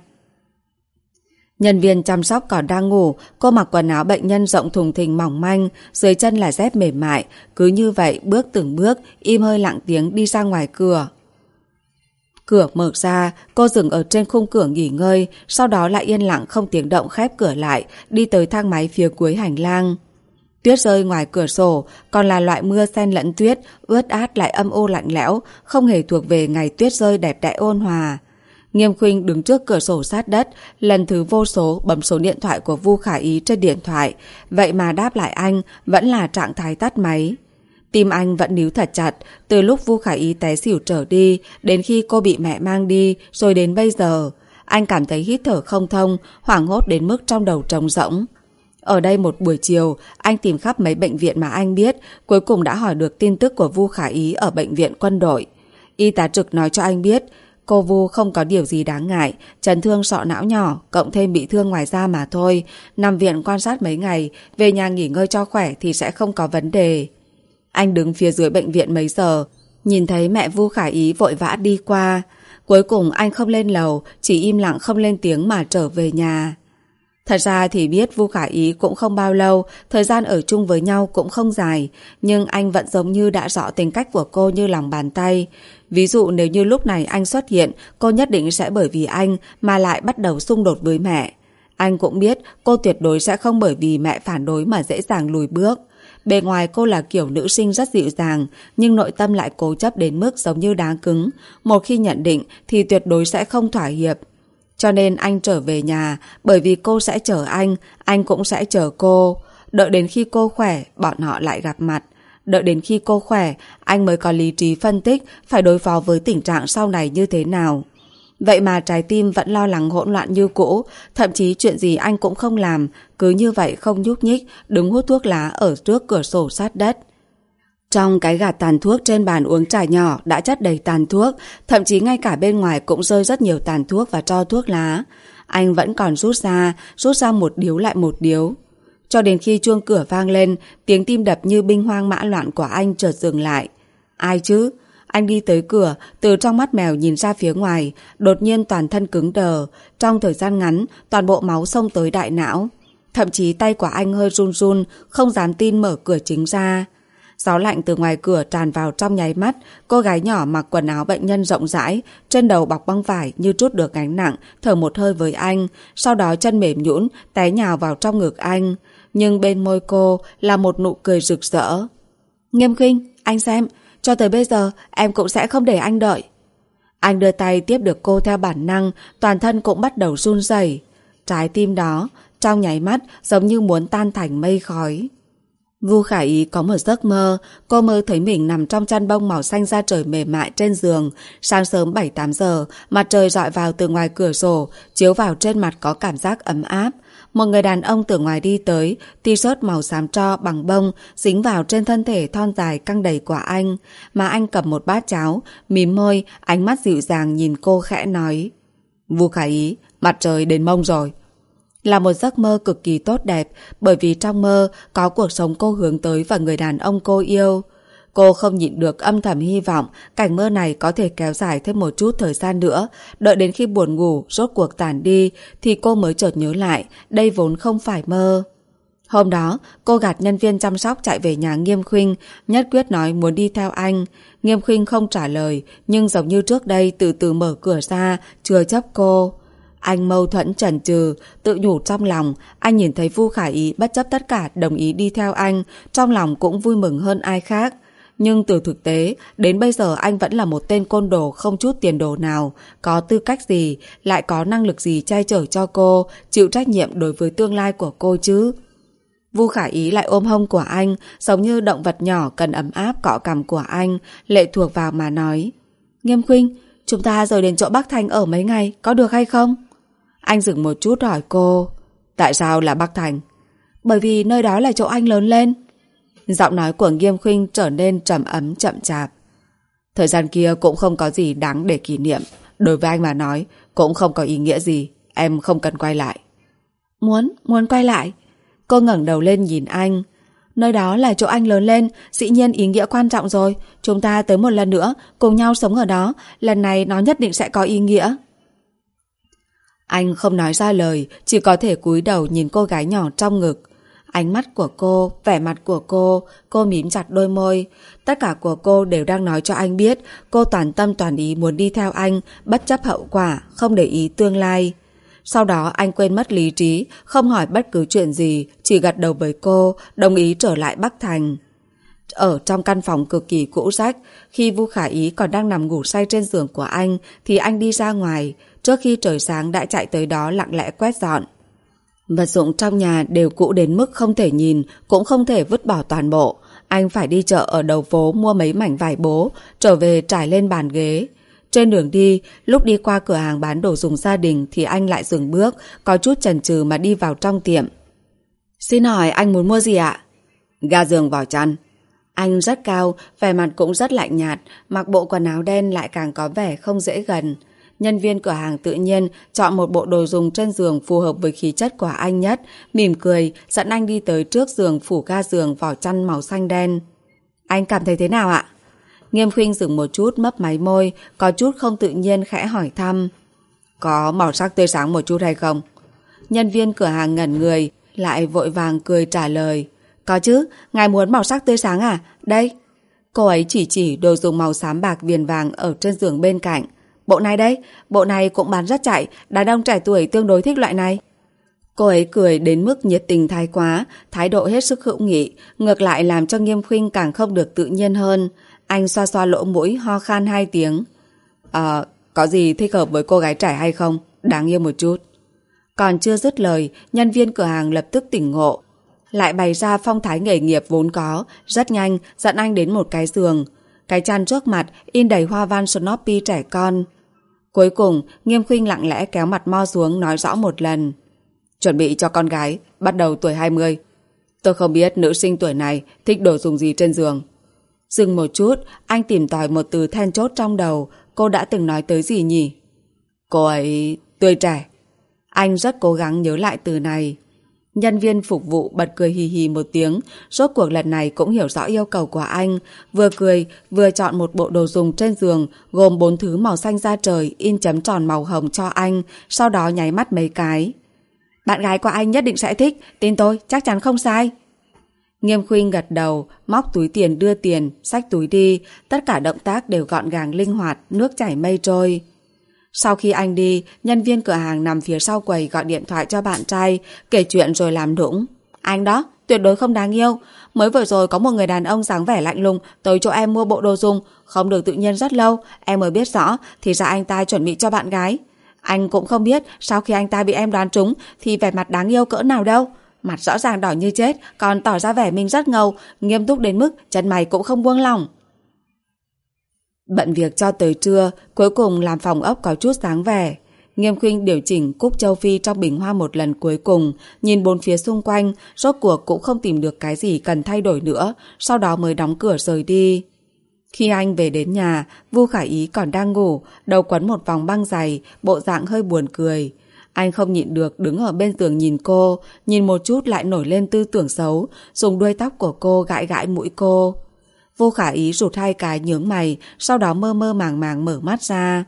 Nhân viên chăm sóc còn đang ngủ, cô mặc quần áo bệnh nhân rộng thùng thình mỏng manh, dưới chân là dép mềm mại, cứ như vậy bước từng bước, im hơi lặng tiếng đi ra ngoài cửa. Cửa mở ra, cô dừng ở trên khung cửa nghỉ ngơi, sau đó lại yên lặng không tiếng động khép cửa lại, đi tới thang máy phía cuối hành lang. Tuyết rơi ngoài cửa sổ, còn là loại mưa xen lẫn tuyết, ướt át lại âm u lạnh lẽo, không hề thuộc về ngày tuyết rơi đẹp đẽ ôn hòa. Nghiêm Khuynh đứng trước cửa sổ sát đất, lần thứ vô số bấm số điện thoại của Vu Khả Ý trên điện thoại, vậy mà đáp lại anh vẫn là trạng thái tắt máy. Tim anh vẫn níu thật chặt, từ lúc Vu Khả Ý té xỉu trở đi, đến khi cô bị mẹ mang đi, rồi đến bây giờ. Anh cảm thấy hít thở không thông, hoảng hốt đến mức trong đầu trống rỗng. Ở đây một buổi chiều, anh tìm khắp mấy bệnh viện mà anh biết, cuối cùng đã hỏi được tin tức của Vu Khả Ý ở bệnh viện quân đội. Y tá trực nói cho anh biết, cô Vu không có điều gì đáng ngại, chấn thương sọ não nhỏ, cộng thêm bị thương ngoài da mà thôi. Nằm viện quan sát mấy ngày, về nhà nghỉ ngơi cho khỏe thì sẽ không có vấn đề. Anh đứng phía dưới bệnh viện mấy giờ, nhìn thấy mẹ Vu Khả Ý vội vã đi qua. Cuối cùng anh không lên lầu, chỉ im lặng không lên tiếng mà trở về nhà. Thật ra thì biết Vu Khả Ý cũng không bao lâu, thời gian ở chung với nhau cũng không dài, nhưng anh vẫn giống như đã rõ tính cách của cô như lòng bàn tay. Ví dụ nếu như lúc này anh xuất hiện, cô nhất định sẽ bởi vì anh mà lại bắt đầu xung đột với mẹ. Anh cũng biết cô tuyệt đối sẽ không bởi vì mẹ phản đối mà dễ dàng lùi bước. Bề ngoài cô là kiểu nữ sinh rất dịu dàng, nhưng nội tâm lại cố chấp đến mức giống như đá cứng. Một khi nhận định thì tuyệt đối sẽ không thỏa hiệp. Cho nên anh trở về nhà, bởi vì cô sẽ chờ anh, anh cũng sẽ chờ cô. Đợi đến khi cô khỏe, bọn họ lại gặp mặt. Đợi đến khi cô khỏe, anh mới có lý trí phân tích phải đối phó với tình trạng sau này như thế nào. Vậy mà trái tim vẫn lo lắng hỗn loạn như cũ, thậm chí chuyện gì anh cũng không làm, cứ như vậy không nhúc nhích, đứng hút thuốc lá ở trước cửa sổ sát đất. Trong cái gạt tàn thuốc trên bàn uống trà nhỏ đã chất đầy tàn thuốc, thậm chí ngay cả bên ngoài cũng rơi rất nhiều tàn thuốc và tro thuốc lá. Anh vẫn còn rút ra, rút ra một điếu lại một điếu. Cho đến khi chuông cửa vang lên, tiếng tim đập như binh hoang mã loạn của anh chợt dừng lại. Ai chứ? Anh đi tới cửa, từ trong mắt mèo nhìn ra phía ngoài, đột nhiên toàn thân cứng đờ. Trong thời gian ngắn, toàn bộ máu xông tới đại não. Thậm chí tay của anh hơi run run, không dám tin mở cửa chính ra. Gió lạnh từ ngoài cửa tràn vào trong nháy mắt, cô gái nhỏ mặc quần áo bệnh nhân rộng rãi, trên đầu bọc băng vải như trút được gánh nặng, thở một hơi với anh, sau đó chân mềm nhũn té nhào vào trong ngực anh. Nhưng bên môi cô là một nụ cười rực rỡ. Nghiêm Khuynh, anh xem, cho tới bây giờ em cũng sẽ không để anh đợi. Anh đưa tay tiếp được cô theo bản năng, toàn thân cũng bắt đầu run rẩy. Trái tim đó, trong nháy mắt giống như muốn tan thành mây khói. Vu Khả Ý có một giấc mơ, cô mơ thấy mình nằm trong chăn bông màu xanh da trời mềm mại trên giường. Sáng sớm bảy tám giờ, mặt trời rọi vào từ ngoài cửa sổ, chiếu vào trên mặt có cảm giác ấm áp. Một người đàn ông từ ngoài đi tới, t-shirt màu xám tro bằng bông, dính vào trên thân thể thon dài căng đầy của anh. Mà anh cầm một bát cháo, mím môi, ánh mắt dịu dàng nhìn cô khẽ nói. Vu Khả Ý, mặt trời đến mông rồi. Là một giấc mơ cực kỳ tốt đẹp, bởi vì trong mơ có cuộc sống cô hướng tới và người đàn ông cô yêu. Cô không nhịn được âm thầm hy vọng cảnh mơ này có thể kéo dài thêm một chút thời gian nữa, đợi đến khi buồn ngủ rốt cuộc tàn đi thì cô mới chợt nhớ lại đây vốn không phải mơ. Hôm đó, cô gạt nhân viên chăm sóc chạy về nhà Nghiêm Khuynh, nhất quyết nói muốn đi theo anh. Nghiêm Khuynh không trả lời, nhưng giống như trước đây từ từ mở cửa ra, chừa chấp cô. Anh mâu thuẫn chần chừ, tự nhủ trong lòng. Anh nhìn thấy Vu Khả Ý bất chấp tất cả đồng ý đi theo anh, trong lòng cũng vui mừng hơn ai khác. Nhưng từ thực tế, đến bây giờ anh vẫn là một tên côn đồ không chút tiền đồ nào, có tư cách gì, lại có năng lực gì che chở cho cô, chịu trách nhiệm đối với tương lai của cô chứ. Vu Khả Ý lại ôm hông của anh, giống như động vật nhỏ cần ấm áp cọ cằm của anh, lệ thuộc vào mà nói. Nghiêm Khuynh, chúng ta rời đến chỗ Bắc Thành ở mấy ngày, có được hay không? Anh dừng một chút hỏi cô. Tại sao là Bắc Thành? Bởi vì nơi đó là chỗ anh lớn lên. Giọng nói của Nghiêm Khuynh trở nên trầm ấm chậm chạp. Thời gian kia cũng không có gì đáng để kỷ niệm. Đối với anh mà nói, cũng không có ý nghĩa gì. Em không cần quay lại. Muốn, muốn quay lại. Cô ngẩng đầu lên nhìn anh. Nơi đó là chỗ anh lớn lên, dĩ nhiên ý nghĩa quan trọng rồi. Chúng ta tới một lần nữa, cùng nhau sống ở đó. Lần này nó nhất định sẽ có ý nghĩa. Anh không nói ra lời, chỉ có thể cúi đầu nhìn cô gái nhỏ trong ngực. Ánh mắt của cô, vẻ mặt của cô, cô mím chặt đôi môi. Tất cả của cô đều đang nói cho anh biết cô toàn tâm toàn ý muốn đi theo anh, bất chấp hậu quả, không để ý tương lai. Sau đó anh quên mất lý trí, không hỏi bất cứ chuyện gì, chỉ gật đầu với cô, đồng ý trở lại Bắc Thành. Ở trong căn phòng cực kỳ cũ rách, khi Vu Khả Ý còn đang nằm ngủ say trên giường của anh, thì anh đi ra ngoài, trước khi trời sáng đã chạy tới đó lặng lẽ quét dọn. Vật dụng trong nhà đều cũ đến mức không thể nhìn, cũng không thể vứt bỏ toàn bộ. Anh phải đi chợ ở đầu phố mua mấy mảnh vải bố, trở về trải lên bàn ghế. Trên đường đi, lúc đi qua cửa hàng bán đồ dùng gia đình thì anh lại dừng bước, có chút chần chừ mà đi vào trong tiệm. Xin hỏi anh muốn mua gì ạ? Ga giường vỏ chăn. Anh rất cao, vẻ mặt cũng rất lạnh nhạt, mặc bộ quần áo đen lại càng có vẻ không dễ gần. Nhân viên cửa hàng tự nhiên chọn một bộ đồ dùng trên giường phù hợp với khí chất của anh nhất, mỉm cười dẫn anh đi tới trước giường phủ ga giường vỏ chăn màu xanh đen. Anh cảm thấy thế nào ạ? Nghiêm Khuynh dừng một chút, mấp máy môi, có chút không tự nhiên khẽ hỏi thăm. Có màu sắc tươi sáng một chút hay không? Nhân viên cửa hàng ngẩn người, lại vội vàng cười trả lời. Có chứ, ngài muốn màu sắc tươi sáng à? Đây. Cô ấy chỉ chỉ đồ dùng màu xám bạc viền vàng ở trên giường bên cạnh. Bộ này đây, bộ này cũng bán rất chạy, đàn ông trẻ tuổi tương đối thích loại này. Cô ấy cười đến mức nhiệt tình thái quá, thái độ hết sức hữu nghị, ngược lại làm cho Nghiêm Khuynh càng không được tự nhiên hơn. Anh xoa xoa lỗ mũi, ho khan hai tiếng. Ờ, có gì thích hợp với cô gái trẻ hay không? Đáng yêu một chút. Còn chưa dứt lời, nhân viên cửa hàng lập tức tỉnh ngộ, lại bày ra phong thái nghề nghiệp vốn có, rất nhanh dẫn anh đến một cái giường. Cái chăn trước mặt in đầy hoa văn Snoopy trẻ con. Cuối cùng, Nghiêm Khuynh lặng lẽ kéo mặt mo xuống nói rõ một lần. Chuẩn bị cho con gái, bắt đầu tuổi hai mươi. Tôi không biết nữ sinh tuổi này thích đồ dùng gì trên giường. Dừng một chút, anh tìm tòi một từ then chốt trong đầu. Cô đã từng nói tới gì nhỉ? Cô ấy tươi trẻ. Anh rất cố gắng nhớ lại từ này. Nhân viên phục vụ bật cười hì hì một tiếng, rốt cuộc lần này cũng hiểu rõ yêu cầu của anh. Vừa cười, vừa chọn một bộ đồ dùng trên giường, gồm bốn thứ màu xanh da trời, in chấm tròn màu hồng cho anh, sau đó nháy mắt mấy cái. Bạn gái của anh nhất định sẽ thích, tin tôi, chắc chắn không sai. Nghiêm Khuynh gật đầu, móc túi tiền đưa tiền, xách túi đi, tất cả động tác đều gọn gàng linh hoạt, nước chảy mây trôi. Sau khi anh đi, nhân viên cửa hàng nằm phía sau quầy gọi điện thoại cho bạn trai, kể chuyện rồi làm nũng. Anh đó, tuyệt đối không đáng yêu. Mới vừa rồi có một người đàn ông dáng vẻ lạnh lùng tới chỗ em mua bộ đồ dùng, không được tự nhiên rất lâu, em mới biết rõ, thì ra anh ta chuẩn bị cho bạn gái. Anh cũng không biết, sau khi anh ta bị em đoán trúng, thì vẻ mặt đáng yêu cỡ nào đâu. Mặt rõ ràng đỏ như chết, còn tỏ ra vẻ mình rất ngầu, nghiêm túc đến mức chân mày cũng không buông lỏng. Bận việc cho tới trưa, cuối cùng làm phòng ốc có chút sáng vẻ. Nghiêm Khuynh điều chỉnh cúc châu Phi trong bình hoa một lần cuối cùng, nhìn bốn phía xung quanh, rốt cuộc cũng không tìm được cái gì cần thay đổi nữa, sau đó mới đóng cửa rời đi. Khi anh về đến nhà, Vu Khải Ý còn đang ngủ, đầu quấn một vòng băng dày, bộ dạng hơi buồn cười. Anh không nhịn được đứng ở bên giường nhìn cô, nhìn một chút lại nổi lên tư tưởng xấu, dùng đuôi tóc của cô gãi gãi mũi cô. Vu Khả Ý rụt hai cái nhướng mày, sau đó mơ mơ màng màng mở mắt ra.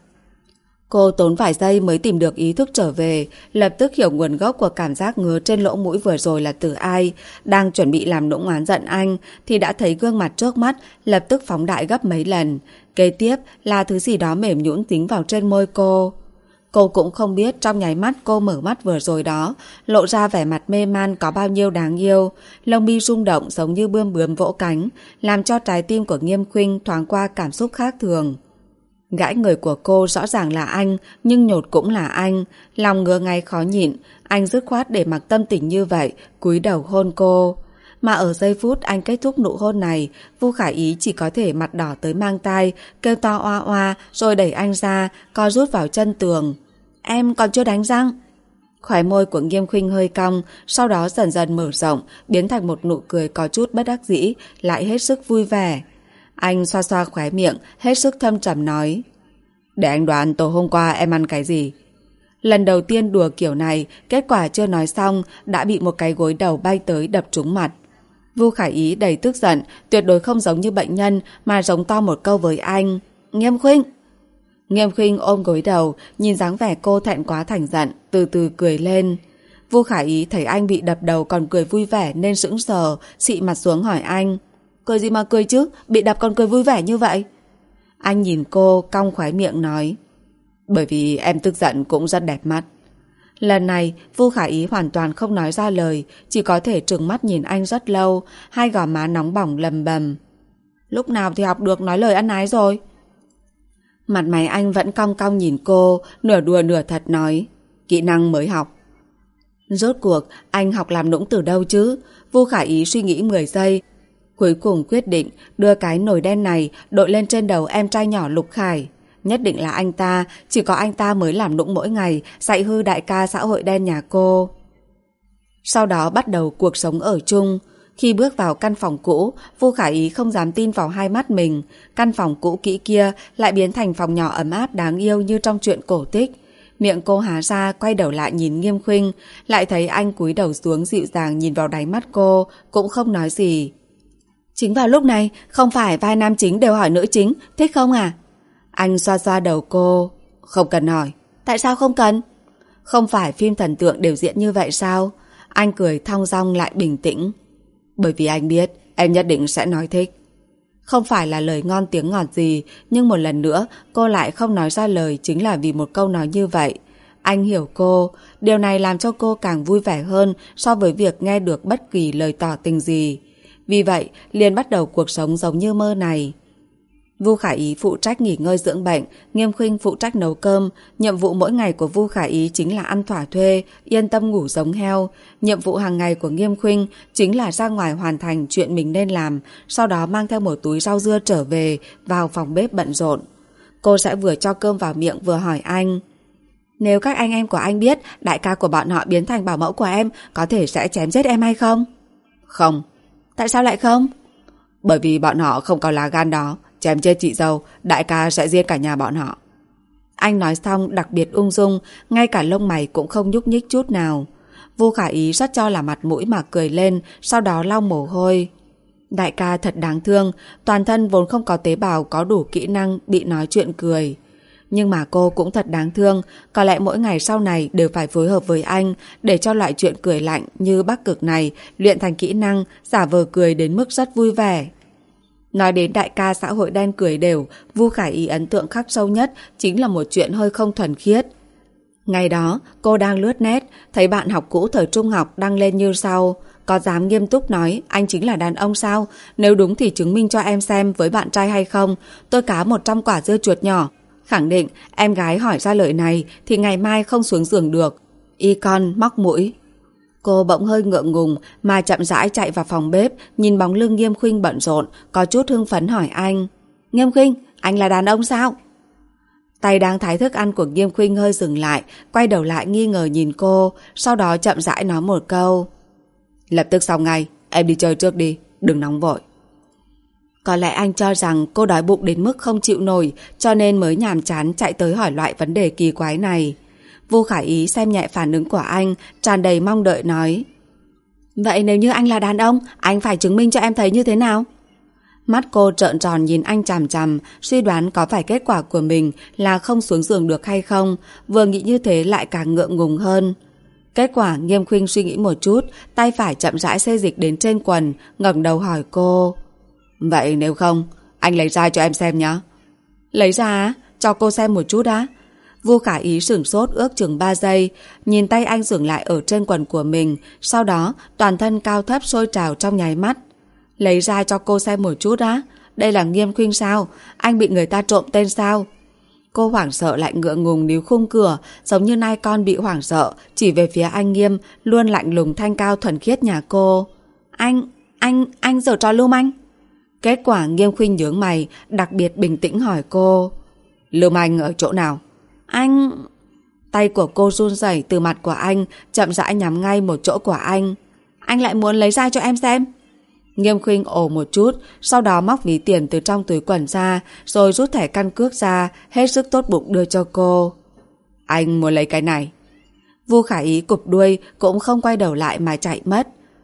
Cô tốn vài giây mới tìm được ý thức trở về, lập tức hiểu nguồn gốc của cảm giác ngứa trên lỗ mũi vừa rồi là từ ai. Đang chuẩn bị làm nũng oán giận anh, thì đã thấy gương mặt trước mắt, lập tức phóng đại gấp mấy lần. Kế tiếp là thứ gì đó mềm nhũn dính vào trên môi cô. Cô cũng không biết trong nháy mắt cô mở mắt vừa rồi đó, lộ ra vẻ mặt mê man có bao nhiêu đáng yêu. Lông mi rung động giống như bươm bướm vỗ cánh, làm cho trái tim của Nghiêm Khuynh thoáng qua cảm xúc khác thường. Gãi người của cô rõ ràng là anh, nhưng nhột cũng là anh. Lòng ngứa ngáy khó nhịn, anh dứt khoát để mặc tâm tình như vậy, cúi đầu hôn cô. Mà ở giây phút anh kết thúc nụ hôn này, Vu Khải Ý chỉ có thể mặt đỏ tới mang tai, kêu to oa oa rồi đẩy anh ra, co rút vào chân tường. Em còn chưa đánh răng. Khóe môi của Nghiêm Khuynh hơi cong, sau đó dần dần mở rộng, biến thành một nụ cười có chút bất đắc dĩ, lại hết sức vui vẻ. Anh xoa xoa khóe miệng, hết sức thâm trầm nói. Để anh đoán tối hôm qua em ăn cái gì? Lần đầu tiên đùa kiểu này, kết quả chưa nói xong, đã bị một cái gối đầu bay tới đập trúng mặt. Vu Khải Ý đầy tức giận, tuyệt đối không giống như bệnh nhân, mà giống to một câu với anh. Nghiêm Khuynh! Nghiêm Khuynh ôm gối đầu, nhìn dáng vẻ cô thẹn quá thành giận, từ từ cười lên. Vu Khải Ý thấy anh bị đập đầu còn cười vui vẻ nên sững sờ, xị mặt xuống hỏi anh. Cười gì mà cười chứ, bị đập còn cười vui vẻ như vậy? Anh nhìn cô, cong khóe miệng nói. Bởi vì em tức giận cũng rất đẹp mắt. Lần này, Vu Khả Ý hoàn toàn không nói ra lời, chỉ có thể trừng mắt nhìn anh rất lâu, hai gò má nóng bỏng lầm bầm. Lúc nào thì học được nói lời ân ái rồi? Mặt mày anh vẫn cong cong nhìn cô, nửa đùa nửa thật nói. Kỹ năng mới học. Rốt cuộc, anh học làm nũng từ đâu chứ? Vu Khả Ý suy nghĩ mười giây, cuối cùng quyết định đưa cái nồi đen này đội lên trên đầu em trai nhỏ Lục Khải. Nhất định là anh ta, chỉ có anh ta mới làm nũng mỗi ngày, dạy hư đại ca xã hội đen nhà cô. Sau đó bắt đầu cuộc sống ở chung. Khi bước vào căn phòng cũ, Vu Khả Ý không dám tin vào hai mắt mình. Căn phòng cũ kỹ kia lại biến thành phòng nhỏ ấm áp đáng yêu như trong truyện cổ tích. Miệng cô há ra, quay đầu lại nhìn Nghiêm Khuynh, lại thấy anh cúi đầu xuống dịu dàng nhìn vào đáy mắt cô, cũng không nói gì. Chính vào lúc này, không phải vai nam chính đều hỏi nữ chính, thích không à? Anh xoa xoa đầu cô. Không cần hỏi. Tại sao không cần? Không phải phim thần tượng đều diễn như vậy sao? Anh cười thong dong lại bình tĩnh. Bởi vì anh biết em nhất định sẽ nói thích. Không phải là lời ngon tiếng ngọt gì, nhưng một lần nữa cô lại không nói ra lời chính là vì một câu nói như vậy. Anh hiểu cô, điều này làm cho cô càng vui vẻ hơn so với việc nghe được bất kỳ lời tỏ tình gì. Vì vậy, liền bắt đầu cuộc sống giống như mơ này. Vu Khả Ý phụ trách nghỉ ngơi dưỡng bệnh, Nghiêm Khuynh phụ trách nấu cơm. Nhiệm vụ mỗi ngày của Vu Khả Ý chính là ăn thỏa thuê, yên tâm ngủ giống heo. Nhiệm vụ hàng ngày của Nghiêm Khuynh chính là ra ngoài hoàn thành chuyện mình nên làm, sau đó mang theo một túi rau dưa trở về, vào phòng bếp bận rộn. Cô sẽ vừa cho cơm vào miệng vừa hỏi anh. Nếu các anh em của anh biết đại ca của bọn họ biến thành bảo mẫu của em, có thể sẽ chém giết em hay không? Không. Tại sao lại không? Bởi vì bọn họ không có lá gan đó. Chém chết chị dâu, đại ca sẽ giết cả nhà bọn họ. Anh nói xong đặc biệt ung dung, ngay cả lông mày cũng không nhúc nhích chút nào. Vu Khả Ý rất cho là mặt mũi mà cười lên, sau đó lau mồ hôi. Đại ca thật đáng thương, toàn thân vốn không có tế bào có đủ kỹ năng bị nói chuyện cười. Nhưng mà cô cũng thật đáng thương, có lẽ mỗi ngày sau này đều phải phối hợp với anh để cho loại chuyện cười lạnh như Bắc Cực này luyện thành kỹ năng, giả vờ cười đến mức rất vui vẻ. Nói đến đại ca xã hội đen cười đều, Vu Khả Ý ấn tượng khắc sâu nhất chính là một chuyện hơi không thuần khiết. Ngày đó, cô đang lướt net, thấy bạn học cũ thời trung học đăng lên như sau. Có dám nghiêm túc nói anh chính là đàn ông sao? Nếu đúng thì chứng minh cho em xem với bạn trai hay không. Tôi cá một trăm quả dưa chuột nhỏ. Khẳng định em gái hỏi ra lời này thì ngày mai không xuống giường được. Y con móc mũi. Cô bỗng hơi ngượng ngùng mà chậm rãi chạy vào phòng bếp, nhìn bóng lưng Nghiêm Khuynh bận rộn, có chút hưng phấn hỏi anh. Nghiêm Khuynh, anh là đàn ông sao? Tay đang thái thức ăn của Nghiêm Khuynh hơi dừng lại, quay đầu lại nghi ngờ nhìn cô, sau đó chậm rãi nói một câu. Lập tức xong ngay, em đi chơi trước đi, đừng nóng vội. Có lẽ anh cho rằng cô đói bụng đến mức không chịu nổi, cho nên mới nhàm chán chạy tới hỏi loại vấn đề kỳ quái này. Vu Khả Ý xem nhẹ phản ứng của anh, tràn đầy mong đợi nói. Vậy nếu như anh là đàn ông, anh phải chứng minh cho em thấy như thế nào? Mắt cô trợn tròn nhìn anh chằm chằm, suy đoán có phải kết quả của mình là không xuống giường được hay không, vừa nghĩ như thế lại càng ngượng ngùng hơn. Kết quả Nghiêm Khuynh suy nghĩ một chút, tay phải chậm rãi xê dịch đến trên quần, ngẩng đầu hỏi cô. Vậy nếu không, anh lấy ra cho em xem nhé. Lấy ra? Cho cô xem một chút á. Vu Khả Ý sửng sốt ước chừng ba giây, nhìn tay anh dừng lại ở trên quần của mình, sau đó toàn thân cao thấp sôi trào trong nháy mắt. Lấy ra cho cô xem một chút á. Đây là Nghiêm Khuynh sao? Anh bị người ta trộm tên sao? Cô hoảng sợ lại ngượng ngùng níu khung cửa, giống như nai con bị hoảng sợ, chỉ về phía anh Nghiêm, luôn lạnh lùng thanh cao thuần khiết nhà cô. Anh, anh, anh giở trò lưu manh. Kết quả Nghiêm Khuynh nhướng mày, đặc biệt bình tĩnh hỏi cô. Lưu manh ở chỗ nào? Anh... Tay của cô run rẩy từ mặt của anh, chậm rãi nhắm ngay một chỗ của anh. Anh lại muốn lấy ra cho em xem. Nghiêm Khuynh ồ một chút, sau đó móc ví tiền từ trong túi quần ra, rồi rút thẻ căn cước ra, hết sức tốt bụng đưa cho cô. Anh muốn lấy cái này. Vu Khả Ý cụp đuôi, cũng không quay đầu lại mà chạy mất.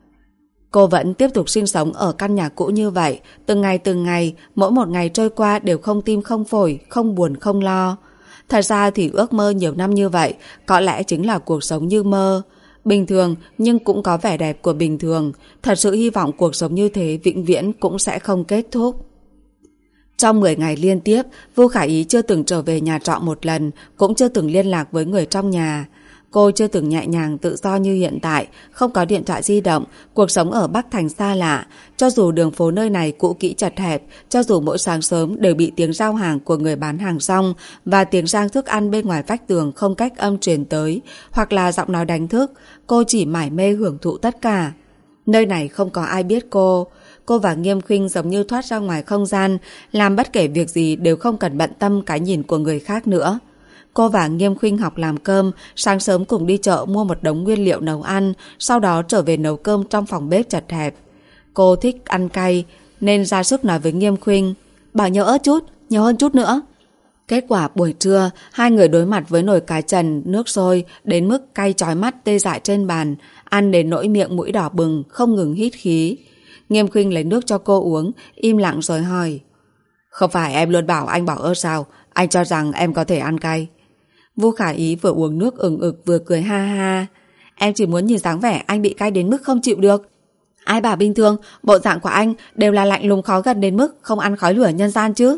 Cô vẫn tiếp tục sinh sống ở căn nhà cũ như vậy, từng ngày từng ngày, mỗi một ngày trôi qua đều không tim không phổi, không buồn không lo. Thật ra thì ước mơ nhiều năm như vậy, có lẽ chính là cuộc sống như mơ. Bình thường nhưng cũng có vẻ đẹp của bình thường. Thật sự hy vọng cuộc sống như thế vĩnh viễn cũng sẽ không kết thúc. Trong mười ngày liên tiếp, Vu Khả Ý chưa từng trở về nhà trọ một lần, cũng chưa từng liên lạc với người trong nhà. Cô chưa từng nhẹ nhàng tự do như hiện tại, không có điện thoại di động, cuộc sống ở Bắc Thành xa lạ. Cho dù đường phố nơi này cũ kỹ chật hẹp, cho dù mỗi sáng sớm đều bị tiếng giao hàng của người bán hàng rong và tiếng rang thức ăn bên ngoài vách tường không cách âm truyền tới, hoặc là giọng nói đánh thức, cô chỉ mải mê hưởng thụ tất cả. Nơi này không có ai biết cô. Cô và Nghiêm Khuynh giống như thoát ra ngoài không gian, làm bất kể việc gì đều không cần bận tâm cái nhìn của người khác nữa. Cô và Nghiêm Khuynh học làm cơm, sáng sớm cùng đi chợ mua một đống nguyên liệu nấu ăn, sau đó trở về nấu cơm trong phòng bếp chật hẹp. Cô thích ăn cay, nên ra sức nói với Nghiêm Khuynh, bảo nhớ ớt chút, nhiều hơn chút nữa. Kết quả buổi trưa, hai người đối mặt với nồi cá trần, nước sôi, đến mức cay chói mắt tê dại trên bàn, ăn đến nỗi miệng mũi đỏ bừng, không ngừng hít khí. Nghiêm Khuynh lấy nước cho cô uống, im lặng rồi hỏi, không phải em luôn bảo anh bỏ ớt sao, anh cho rằng em có thể ăn cay. Vu Khả Ý vừa uống nước ừng ực vừa cười ha ha, em chỉ muốn nhìn dáng vẻ anh bị cay đến mức không chịu được. Ai bảo bình thường, bộ dạng của anh đều là lạnh lùng khó gần đến mức không ăn khói lửa nhân gian chứ.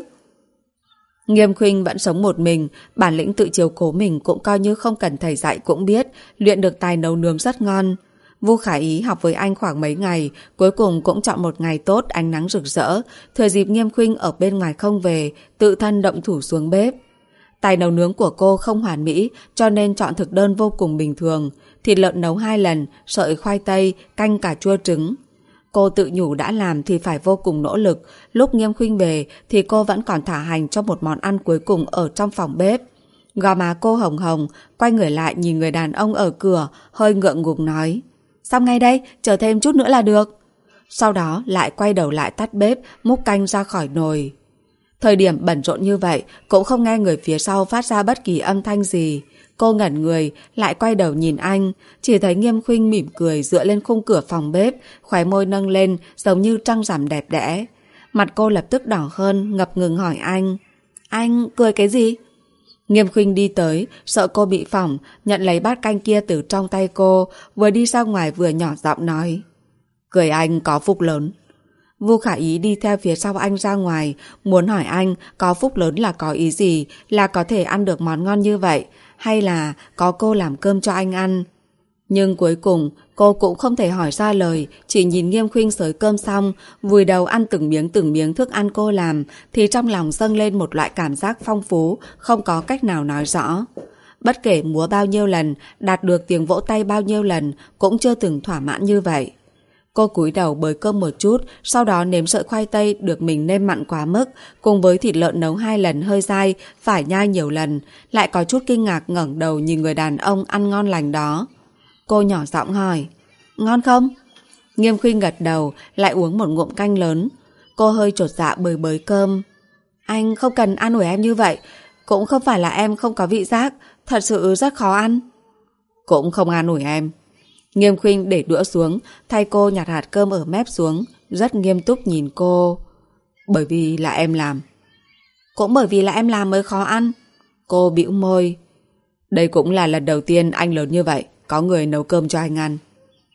Nghiêm Khuynh vẫn sống một mình, bản lĩnh tự chiếu cố mình cũng coi như không cần thầy dạy cũng biết, luyện được tài nấu nướng rất ngon. Vu Khả Ý học với anh khoảng mấy ngày, cuối cùng cũng chọn một ngày tốt ánh nắng rực rỡ, thừa dịp Nghiêm Khuynh ở bên ngoài không về, tự thân động thủ xuống bếp. Tài nấu nướng của cô không hoàn mỹ, cho nên chọn thực đơn vô cùng bình thường, thịt lợn nấu hai lần, sợi khoai tây, canh cà chua trứng. Cô tự nhủ đã làm thì phải vô cùng nỗ lực, lúc Nghiêm Khuynh về thì cô vẫn còn thả hành cho một món ăn cuối cùng ở trong phòng bếp. Gò má cô hồng hồng, quay người lại nhìn người đàn ông ở cửa, hơi ngượng ngùng nói, xong ngay đây, chờ thêm chút nữa là được. Sau đó lại quay đầu lại tắt bếp, múc canh ra khỏi nồi. Thời điểm bận rộn như vậy, cũng không nghe người phía sau phát ra bất kỳ âm thanh gì. Cô ngẩn người, lại quay đầu nhìn anh, chỉ thấy Nghiêm Khuynh mỉm cười dựa lên khung cửa phòng bếp, khóe môi nâng lên giống như trăng rằm đẹp đẽ. Mặt cô lập tức đỏ hơn, ngập ngừng hỏi anh, anh cười cái gì? Nghiêm Khuynh đi tới, sợ cô bị phỏng, nhận lấy bát canh kia từ trong tay cô, vừa đi ra ngoài vừa nhỏ giọng nói, cười anh có phúc lớn. Vu Khả Ý đi theo phía sau anh ra ngoài, muốn hỏi anh có phúc lớn là có ý gì, là có thể ăn được món ngon như vậy, hay là có cô làm cơm cho anh ăn. Nhưng cuối cùng cô cũng không thể hỏi ra lời, chỉ nhìn Nghiêm Khuynh xới cơm xong, vùi đầu ăn từng miếng từng miếng thức ăn cô làm, thì trong lòng dâng lên một loại cảm giác phong phú, không có cách nào nói rõ. Bất kể múa bao nhiêu lần, đạt được tiếng vỗ tay bao nhiêu lần, cũng chưa từng thỏa mãn như vậy. Cô cúi đầu bới cơm một chút, sau đó nếm sợi khoai tây được mình nêm mặn quá mức, cùng với thịt lợn nấu hai lần hơi dai, phải nhai nhiều lần, lại có chút kinh ngạc ngẩng đầu nhìn người đàn ông ăn ngon lành đó. Cô nhỏ giọng hỏi, ngon không? Nghiêm Khuynh gật đầu, lại uống một ngụm canh lớn. Cô hơi chột dạ bới bới cơm. Anh không cần an ủi em như vậy, cũng không phải là em không có vị giác, thật sự rất khó ăn. Cũng không an ủi em. Nghiêm Khuynh để đũa xuống, thay cô nhặt hạt cơm ở mép xuống, rất nghiêm túc nhìn cô. Bởi vì là em làm. Cũng bởi vì là em làm mới khó ăn. Cô bĩu môi. Đây cũng là lần đầu tiên anh lớn như vậy, có người nấu cơm cho anh ăn.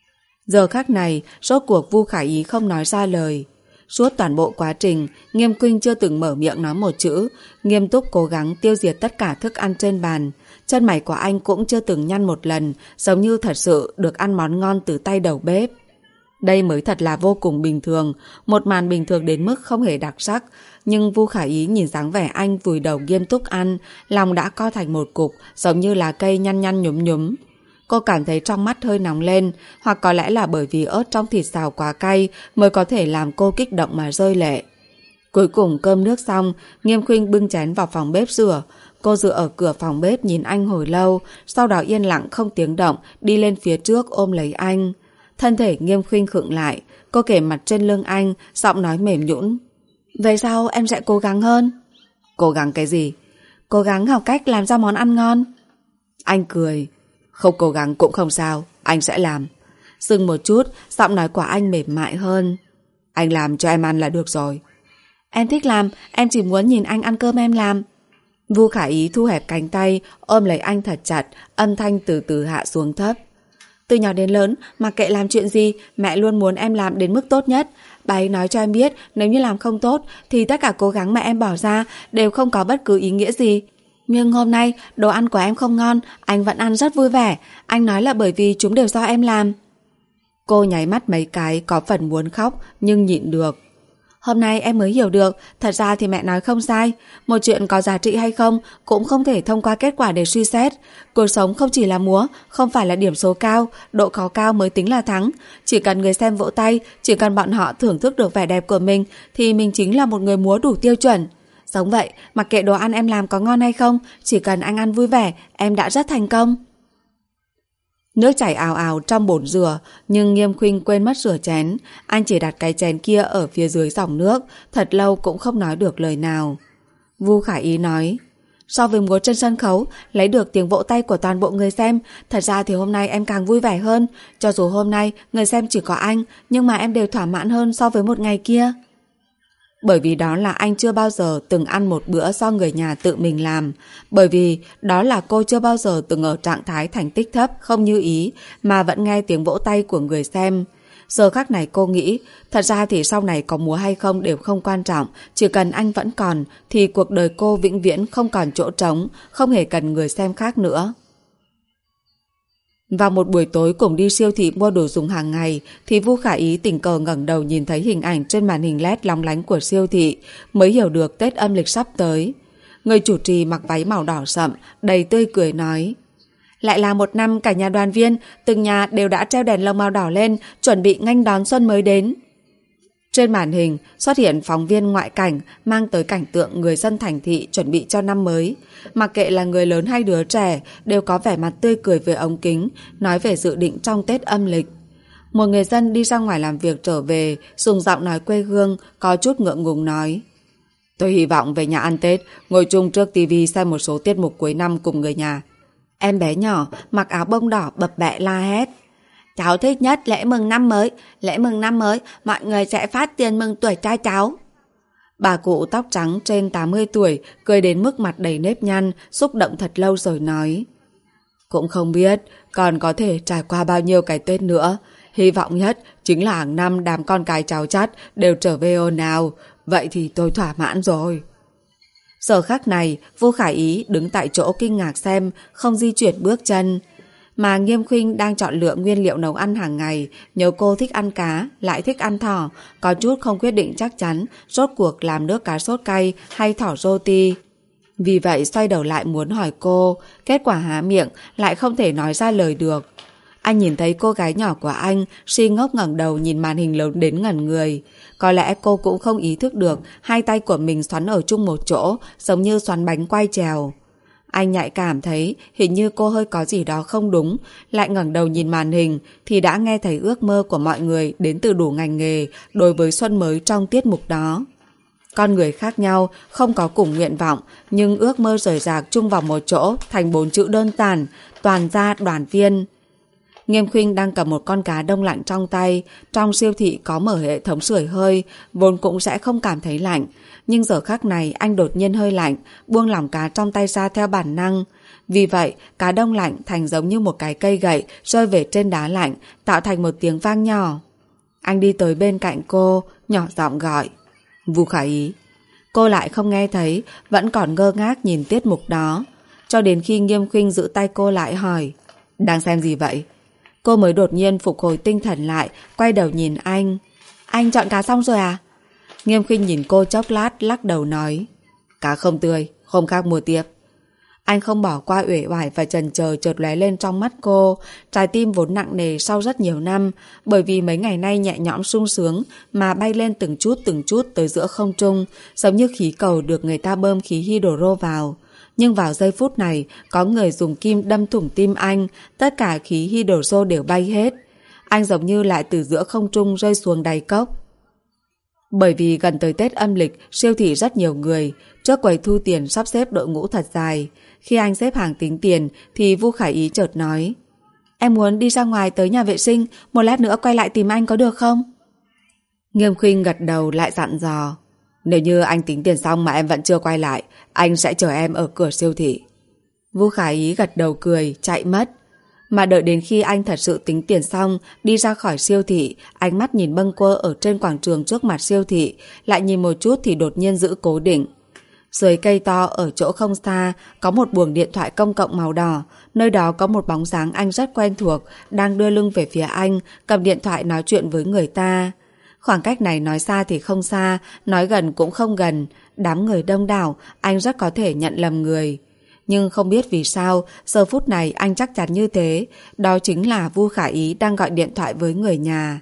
Giờ khắc này, rốt cuộc Vu Khả Ý không nói ra lời. Suốt toàn bộ quá trình, Nghiêm Khuynh chưa từng mở miệng nói một chữ, nghiêm túc cố gắng tiêu diệt tất cả thức ăn trên bàn. Chân mày của anh cũng chưa từng nhăn một lần, giống như thật sự được ăn món ngon từ tay đầu bếp. Đây mới thật là vô cùng bình thường, một màn bình thường đến mức không hề đặc sắc, nhưng Vu Khả Ý nhìn dáng vẻ anh vùi đầu nghiêm túc ăn, lòng đã co thành một cục, giống như là cây nhăn nhăn nhúm nhúm. Cô cảm thấy trong mắt hơi nóng lên, hoặc có lẽ là bởi vì ớt trong thịt xào quá cay mới có thể làm cô kích động mà rơi lệ. Cuối cùng cơm nước xong, Nghiêm Khuynh bưng chén vào phòng bếp rửa. Cô dựa ở cửa phòng bếp nhìn anh hồi lâu, sau đó yên lặng không tiếng động đi lên phía trước ôm lấy anh. Thân thể Nghiêm Khuynh khựng lại, cô kề mặt trên lưng anh, giọng nói mềm nhũn. Về sau em sẽ cố gắng hơn. Cố gắng cái gì? Cố gắng học cách làm ra món ăn ngon. Anh cười. Không cố gắng cũng không sao, anh sẽ làm. Dừng một chút, giọng nói của anh mềm mại hơn. Anh làm cho em ăn là được rồi. Em thích làm, em chỉ muốn nhìn anh ăn cơm em làm. Vu Khả Ý thu hẹp cánh tay, ôm lấy anh thật chặt, âm thanh từ từ hạ xuống thấp. Từ nhỏ đến lớn, mặc kệ làm chuyện gì, mẹ luôn muốn em làm đến mức tốt nhất. Bà ấy nói cho em biết, nếu như làm không tốt, thì tất cả cố gắng mà em bỏ ra đều không có bất cứ ý nghĩa gì. Nhưng hôm nay, đồ ăn của em không ngon, anh vẫn ăn rất vui vẻ. Anh nói là bởi vì chúng đều do em làm. Cô nháy mắt mấy cái, có phần muốn khóc, nhưng nhịn được. Hôm nay em mới hiểu được, thật ra thì mẹ nói không sai. Một chuyện có giá trị hay không cũng không thể thông qua kết quả để suy xét. Cuộc sống không chỉ là múa, không phải là điểm số cao, độ khó cao mới tính là thắng. Chỉ cần người xem vỗ tay, chỉ cần bọn họ thưởng thức được vẻ đẹp của mình, thì mình chính là một người múa đủ tiêu chuẩn. Giống vậy, mặc kệ đồ ăn em làm có ngon hay không, chỉ cần anh ăn vui vẻ, em đã rất thành công. Nước chảy ào ào trong bồn rửa, nhưng Nghiêm Khuynh quên mất rửa chén. Anh chỉ đặt cái chén kia ở phía dưới dòng nước, thật lâu cũng không nói được lời nào. Vu Khả Ý nói, so với múa trên sân khấu, lấy được tiếng vỗ tay của toàn bộ người xem, thật ra thì hôm nay em càng vui vẻ hơn. Cho dù hôm nay người xem chỉ có anh, nhưng mà em đều thỏa mãn hơn so với một ngày kia. Bởi vì đó là anh chưa bao giờ từng ăn một bữa do người nhà tự mình làm. Bởi vì đó là cô chưa bao giờ từng ở trạng thái thành tích thấp, không như ý, mà vẫn nghe tiếng vỗ tay của người xem. Giờ khắc này cô nghĩ, thật ra thì sau này có múa hay không đều không quan trọng, chỉ cần anh vẫn còn, thì cuộc đời cô vĩnh viễn không còn chỗ trống, không hề cần người xem khác nữa. Vào một buổi tối cùng đi siêu thị mua đồ dùng hàng ngày, thì Vu Khả Ý tình cờ ngẩng đầu nhìn thấy hình ảnh trên màn hình led lóng lánh của siêu thị, mới hiểu được Tết âm lịch sắp tới. Người chủ trì mặc váy màu đỏ sậm, đầy tươi cười nói, lại là một năm cả nhà đoàn viên, từng nhà đều đã treo đèn lồng màu đỏ lên, chuẩn bị nghênh đón xuân mới đến. Trên màn hình xuất hiện phóng viên ngoại cảnh mang tới cảnh tượng người dân thành thị chuẩn bị cho năm mới. Mặc kệ là người lớn hay đứa trẻ đều có vẻ mặt tươi cười với ống kính, nói về dự định trong Tết âm lịch. Một người dân đi ra ngoài làm việc trở về, dùng giọng nói quê hương, có chút ngượng ngùng nói, tôi hy vọng về nhà ăn Tết, ngồi chung trước tivi xem một số tiết mục cuối năm cùng người nhà. Em bé nhỏ mặc áo bông đỏ bập bẹ la hét, cháu thích nhất lễ mừng năm mới, lễ mừng năm mới, mọi người sẽ phát tiền mừng tuổi trai cháu. Bà cụ tóc trắng trên tám mươi tuổi, cười đến mức mặt đầy nếp nhăn, xúc động thật lâu rồi nói, cũng không biết còn có thể trải qua bao nhiêu cái Tết nữa. Hy vọng nhất chính là hàng năm đám con cái cháu chắt đều trở về ồn ào, vậy thì tôi thỏa mãn rồi. Giờ khắc này, Vu Khả Ý đứng tại chỗ kinh ngạc xem, không di chuyển bước chân. Mà Nghiêm Khuynh đang chọn lựa nguyên liệu nấu ăn hàng ngày, nhớ cô thích ăn cá, lại thích ăn thỏ, có chút không quyết định chắc chắn rốt cuộc làm nước cá sốt cay hay thỏ roti. Vì vậy xoay đầu lại muốn hỏi cô, kết quả há miệng lại không thể nói ra lời được. Anh nhìn thấy cô gái nhỏ của anh si ngốc ngẩng đầu nhìn màn hình lớn đến ngẩn người. Có lẽ cô cũng không ý thức được hai tay của mình xoắn ở chung một chỗ, giống như xoắn bánh quay trèo. Anh nhạy cảm thấy hình như cô hơi có gì đó không đúng, lại ngẩng đầu nhìn màn hình thì đã nghe thấy ước mơ của mọi người đến từ đủ ngành nghề đối với xuân mới trong tiết mục đó. Con người khác nhau, không có cùng nguyện vọng, nhưng ước mơ rời rạc chung vào một chỗ thành bốn chữ đơn giản, toàn gia đoàn viên. Nghiêm Khuynh đang cầm một con cá đông lạnh trong tay, trong siêu thị có mở hệ thống sưởi hơi, vốn cũng sẽ không cảm thấy lạnh. Nhưng giờ khắc này anh đột nhiên hơi lạnh, buông lỏng cá trong tay ra theo bản năng. Vì vậy, cá đông lạnh thành giống như một cái cây gậy rơi về trên đá lạnh, tạo thành một tiếng vang nhỏ. Anh đi tới bên cạnh cô, nhỏ giọng gọi, Vu Khả Ý. Cô lại không nghe thấy, vẫn còn ngơ ngác nhìn tiết mục đó. Cho đến khi Nghiêm Khuynh giữ tay cô lại hỏi, đang xem gì vậy? Cô mới đột nhiên phục hồi tinh thần lại, quay đầu nhìn anh. Anh chọn cá xong rồi à? Nghiêm Khuynh nhìn cô chốc lát, lắc đầu nói, cá không tươi, hôm khác mua tiếp. Anh không bỏ qua uể oải và chần chờ chợt lóe lên trong mắt cô, trái tim vốn nặng nề sau rất nhiều năm, bởi vì mấy ngày nay nhẹ nhõm sung sướng mà bay lên từng chút từng chút tới giữa không trung, giống như khí cầu được người ta bơm khí hydro vào. Nhưng vào giây phút này, có người dùng kim đâm thủng tim anh, tất cả khí hydro đều bay hết. Anh giống như lại từ giữa không trung rơi xuống đáy cốc. Bởi vì gần tới Tết âm lịch, siêu thị rất nhiều người, trước quầy thu tiền sắp xếp đội ngũ thật dài. Khi anh xếp hàng tính tiền thì Vu Khả Ý chợt nói, em muốn đi ra ngoài tới nhà vệ sinh, một lát nữa quay lại tìm anh có được không? Nghiêm Khuynh gật đầu lại dặn dò, nếu như anh tính tiền xong mà em vẫn chưa quay lại, anh sẽ chờ em ở cửa siêu thị. Vu Khả Ý gật đầu cười, chạy mất. Mà đợi đến khi anh thật sự tính tiền xong, đi ra khỏi siêu thị, ánh mắt nhìn bâng quơ ở trên quảng trường trước mặt siêu thị, lại nhìn một chút thì đột nhiên giữ cố định. Dưới cây to ở chỗ không xa, có một buồng điện thoại công cộng màu đỏ, nơi đó có một bóng dáng anh rất quen thuộc, đang đưa lưng về phía anh, cầm điện thoại nói chuyện với người ta. Khoảng cách này nói xa thì không xa, nói gần cũng không gần, đám người đông đảo, anh rất có thể nhận lầm người. Nhưng không biết vì sao, giờ phút này anh chắc chắn như thế, đó chính là Vu Khả Ý đang gọi điện thoại với người nhà.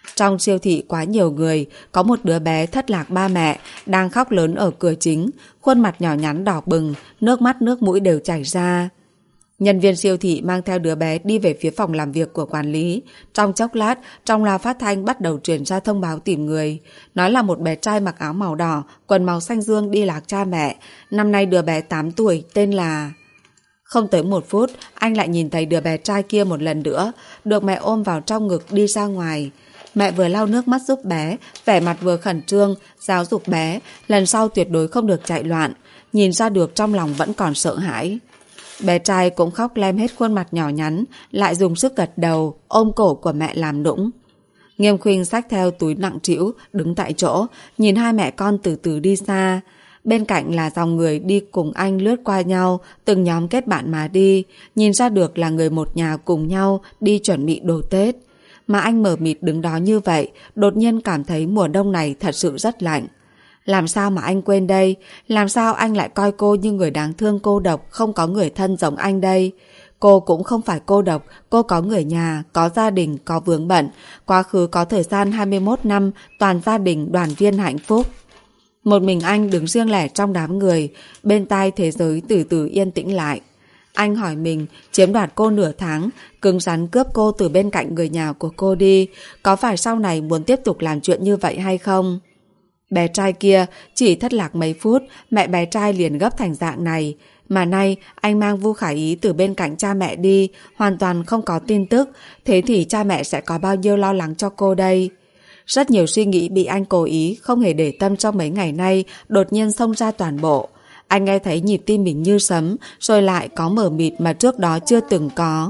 Trong siêu thị quá nhiều người, có một đứa bé thất lạc ba mẹ, đang khóc lớn ở cửa chính, khuôn mặt nhỏ nhắn đỏ bừng, nước mắt nước mũi đều chảy ra. Nhân viên siêu thị mang theo đứa bé đi về phía phòng làm việc của quản lý. Trong chốc lát, trong loa phát thanh bắt đầu truyền ra thông báo tìm người. Nói là một bé trai mặc áo màu đỏ, quần màu xanh dương đi lạc cha mẹ. Năm nay đứa bé tám tuổi, tên là... Không tới một phút, anh lại nhìn thấy đứa bé trai kia một lần nữa, được mẹ ôm vào trong ngực đi ra ngoài. Mẹ vừa lau nước mắt giúp bé, vẻ mặt vừa khẩn trương, giáo dục bé, lần sau tuyệt đối không được chạy loạn. Nhìn ra được trong lòng vẫn còn sợ hãi. Bé trai cũng khóc lem hết khuôn mặt nhỏ nhắn, lại dùng sức gật đầu, ôm cổ của mẹ làm nũng. Nghiêm Khuynh xách theo túi nặng trĩu, đứng tại chỗ, nhìn hai mẹ con từ từ đi xa. Bên cạnh là dòng người đi cùng anh lướt qua nhau, từng nhóm kết bạn mà đi, nhìn ra được là người một nhà cùng nhau đi chuẩn bị đồ Tết. Mà anh mờ mịt đứng đó như vậy, đột nhiên cảm thấy mùa đông này thật sự rất lạnh. Làm sao mà anh quên đây? Làm sao anh lại coi cô như người đáng thương cô độc, không có người thân giống anh đây? Cô cũng không phải cô độc, cô có người nhà, có gia đình, có vướng bận. Quá khứ có thời gian hai mươi mốt năm, toàn gia đình đoàn viên hạnh phúc. Một mình anh đứng riêng lẻ trong đám người, bên tai thế giới từ từ yên tĩnh lại. Anh hỏi mình, chiếm đoạt cô nửa tháng, cứng rắn cướp cô từ bên cạnh người nhà của cô đi, có phải sau này muốn tiếp tục làm chuyện như vậy hay không? Bé trai kia chỉ thất lạc mấy phút, mẹ bé trai liền gấp thành dạng này. Mà nay anh mang Vu Khả Ý từ bên cạnh cha mẹ đi, hoàn toàn không có tin tức, thế thì cha mẹ sẽ có bao nhiêu lo lắng cho cô đây? Rất nhiều suy nghĩ bị anh cố ý, không hề để tâm trong mấy ngày nay, đột nhiên xông ra toàn bộ. Anh nghe thấy nhịp tim mình như sấm, rồi lại có mờ mịt mà trước đó chưa từng có.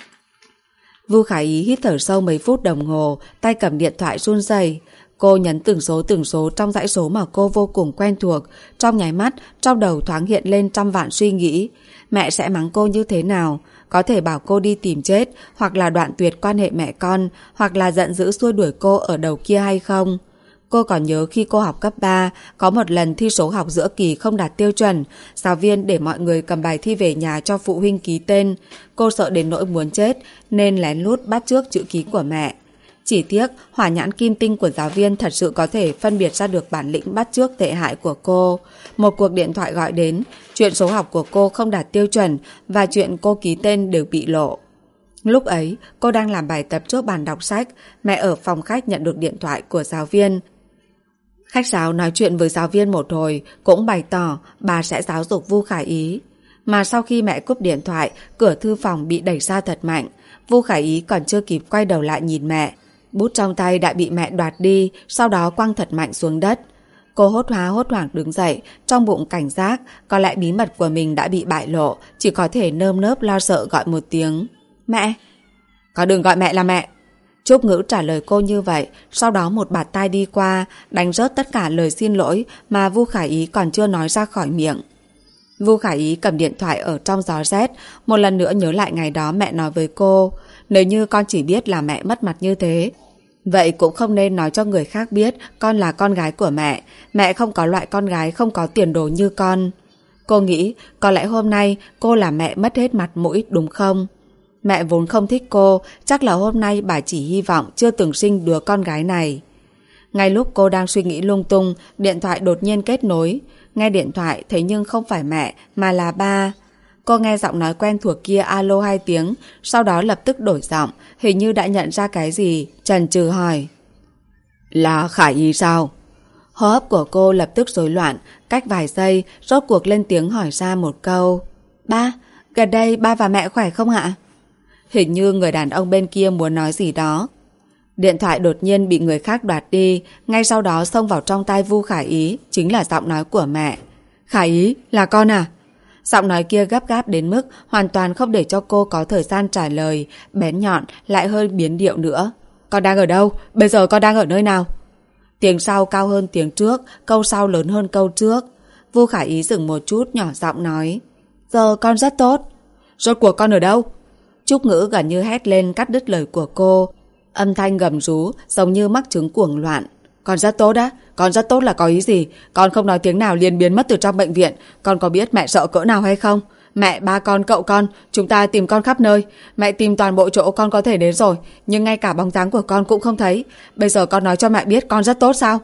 Vu Khả Ý hít thở sâu mấy phút đồng hồ, tay cầm điện thoại run rẩy. Cô nhấn từng số từng số trong dãy số mà cô vô cùng quen thuộc. Trong nháy mắt, trong đầu thoáng hiện lên trăm vạn suy nghĩ. Mẹ sẽ mắng cô như thế nào? Có thể bảo cô đi tìm chết, hoặc là đoạn tuyệt quan hệ mẹ con, hoặc là giận dữ xua đuổi cô ở đầu kia hay không? Cô còn nhớ khi cô học cấp ba, có một lần thi số học giữa kỳ không đạt tiêu chuẩn, giáo viên để mọi người cầm bài thi về nhà cho phụ huynh ký tên. Cô sợ đến nỗi muốn chết, nên lén lút bắt chước chữ ký của mẹ. Chỉ tiếc, hỏa nhãn kim tinh của giáo viên thật sự có thể phân biệt ra được bản lĩnh bắt chước tệ hại của cô. Một cuộc điện thoại gọi đến, chuyện số học của cô không đạt tiêu chuẩn và chuyện cô ký tên đều bị lộ. Lúc ấy, cô đang làm bài tập trước bàn đọc sách, mẹ ở phòng khách nhận được điện thoại của giáo viên. Khách giáo nói chuyện với giáo viên một hồi, cũng bày tỏ bà sẽ giáo dục Vu Khả Ý. Mà sau khi mẹ cúp điện thoại, cửa thư phòng bị đẩy ra thật mạnh. Vu Khả Ý còn chưa kịp quay đầu lại nhìn mẹ. Bút trong tay đã bị mẹ đoạt đi, sau đó quăng thật mạnh xuống đất. Cô hốt hoá hốt hoảng đứng dậy, trong bụng cảnh giác, có lẽ bí mật của mình đã bị bại lộ, chỉ có thể nơm nớp lo sợ gọi một tiếng. Mẹ! Có đừng gọi mẹ là mẹ! Trúc Ngữ trả lời cô như vậy, sau đó một bạt tai đi qua, đánh rớt tất cả lời xin lỗi mà Vu Khả Ý còn chưa nói ra khỏi miệng. Vu Khả Ý cầm điện thoại ở trong gió rét, một lần nữa nhớ lại ngày đó mẹ nói với cô, nếu như con chỉ biết là mẹ mất mặt như thế, vậy cũng không nên nói cho người khác biết con là con gái của mẹ, mẹ không có loại con gái không có tiền đồ như con. Cô nghĩ có lẽ hôm nay cô là mẹ mất hết mặt mũi đúng không? Mẹ vốn không thích cô, chắc là hôm nay bà chỉ hy vọng chưa từng sinh đứa con gái này. Ngay lúc cô đang suy nghĩ lung tung, điện thoại đột nhiên kết nối. Nghe điện thoại thế nhưng không phải mẹ mà là ba. Cô nghe giọng nói quen thuộc kia alo hai tiếng, sau đó lập tức đổi giọng, hình như đã nhận ra cái gì, chần chừ hỏi. Là Khả Ý sao? Hô hấp của cô lập tức rối loạn, cách vài giây, rốt cuộc lên tiếng hỏi ra một câu. Ba, gần đây ba và mẹ khỏe không ạ? Hình như người đàn ông bên kia muốn nói gì đó. Điện thoại đột nhiên bị người khác đoạt đi, ngay sau đó xông vào trong tai Vu Khả Ý, chính là giọng nói của mẹ. Khả Ý, là con à? Giọng nói kia gấp gáp đến mức hoàn toàn không để cho cô có thời gian trả lời, bén nhọn lại hơi biến điệu nữa. Con đang ở đâu? Bây giờ con đang ở nơi nào? Tiếng sau cao hơn tiếng trước, câu sau lớn hơn câu trước. Vu Khả Ý dừng một chút nhỏ giọng nói. Giờ con rất tốt. Rốt cuộc con ở đâu? Trúc Ngữ gần như hét lên cắt đứt lời của cô. Âm thanh gầm rú giống như mắc chứng cuồng loạn. Con rất tốt á? Con rất tốt là có ý gì? Con không nói tiếng nào liền biến mất từ trong bệnh viện. Con có biết mẹ sợ cỡ nào hay không? Mẹ, ba con, cậu con, chúng ta tìm con khắp nơi. Mẹ tìm toàn bộ chỗ con có thể đến rồi, nhưng ngay cả bóng dáng của con cũng không thấy. Bây giờ con nói cho mẹ biết con rất tốt sao?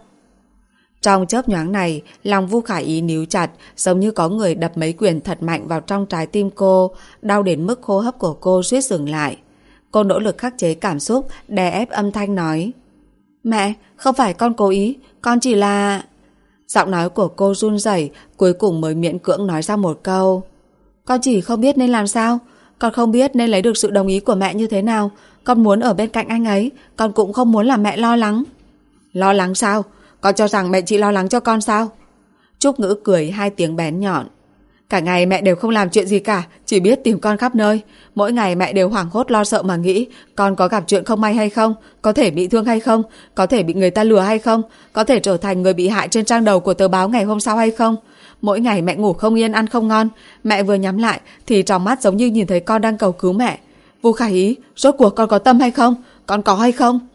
Trong chớp nhoáng này, lòng Vu Khả Ý níu chặt, giống như có người đập mấy quyền thật mạnh vào trong trái tim cô, đau đến mức hô hấp của cô suýt dừng lại. Cô nỗ lực khắc chế cảm xúc, đè ép âm thanh nói: Mẹ, không phải con cố ý, con chỉ là... Giọng nói của cô run rẩy, cuối cùng mới miễn cưỡng nói ra một câu: Con chỉ không biết nên làm sao. Con không biết nên lấy được sự đồng ý của mẹ như thế nào. Con muốn ở bên cạnh anh ấy, con cũng không muốn làm mẹ lo lắng. Lo lắng sao? Con cho rằng mẹ chỉ lo lắng cho con sao? Trúc Ngữ cười hai tiếng bén nhọn. Cả ngày mẹ đều không làm chuyện gì cả, chỉ biết tìm con khắp nơi. Mỗi ngày mẹ đều hoảng hốt lo sợ mà nghĩ con có gặp chuyện không may hay không, có thể bị thương hay không, có thể bị người ta lừa hay không, có thể trở thành người bị hại trên trang đầu của tờ báo ngày hôm sau hay không. Mỗi ngày mẹ ngủ không yên, ăn không ngon. Mẹ vừa nhắm lại thì trong mắt giống như nhìn thấy con đang cầu cứu mẹ. Vu Khả Ý, rốt cuộc con có tâm hay không? Con có hay không?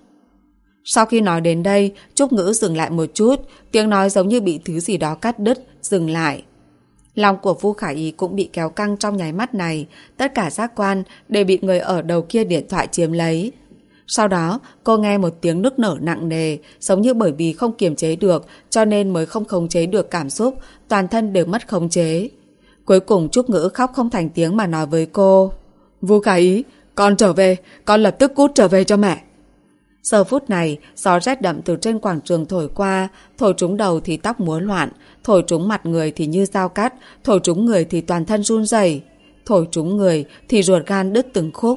Sau khi nói đến đây, Trúc Ngữ dừng lại một chút, tiếng nói giống như bị thứ gì đó cắt đứt, dừng lại. Lòng của Vu Khả Ý cũng bị kéo căng trong nháy mắt này, tất cả giác quan đều bị người ở đầu kia điện thoại chiếm lấy. Sau đó, cô nghe một tiếng nức nở nặng nề, giống như bởi vì không kiềm chế được, cho nên mới không khống chế được cảm xúc, toàn thân đều mất khống chế. Cuối cùng Trúc Ngữ khóc không thành tiếng mà nói với cô: Vu Khả Ý, con trở về, con lập tức cút trở về cho mẹ. Giờ phút này, gió rét đậm từ trên quảng trường thổi qua, thổi trúng đầu thì tóc múa loạn, thổi trúng mặt người thì như dao cắt, thổi trúng người thì toàn thân run rẩy, thổi trúng người thì ruột gan đứt từng khúc.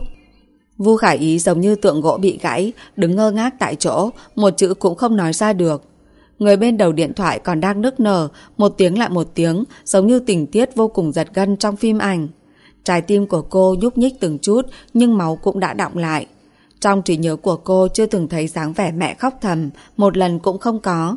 Vu Khả Ý giống như tượng gỗ bị gãy, đứng ngơ ngác tại chỗ, một chữ cũng không nói ra được. Người bên đầu điện thoại còn đang nức nở, một tiếng lại một tiếng, giống như tình tiết vô cùng giật gân trong phim ảnh. Trái tim của cô nhúc nhích từng chút, nhưng máu cũng đã đọng lại. Trong trí nhớ của cô chưa từng thấy dáng vẻ mẹ khóc thầm, một lần cũng không có.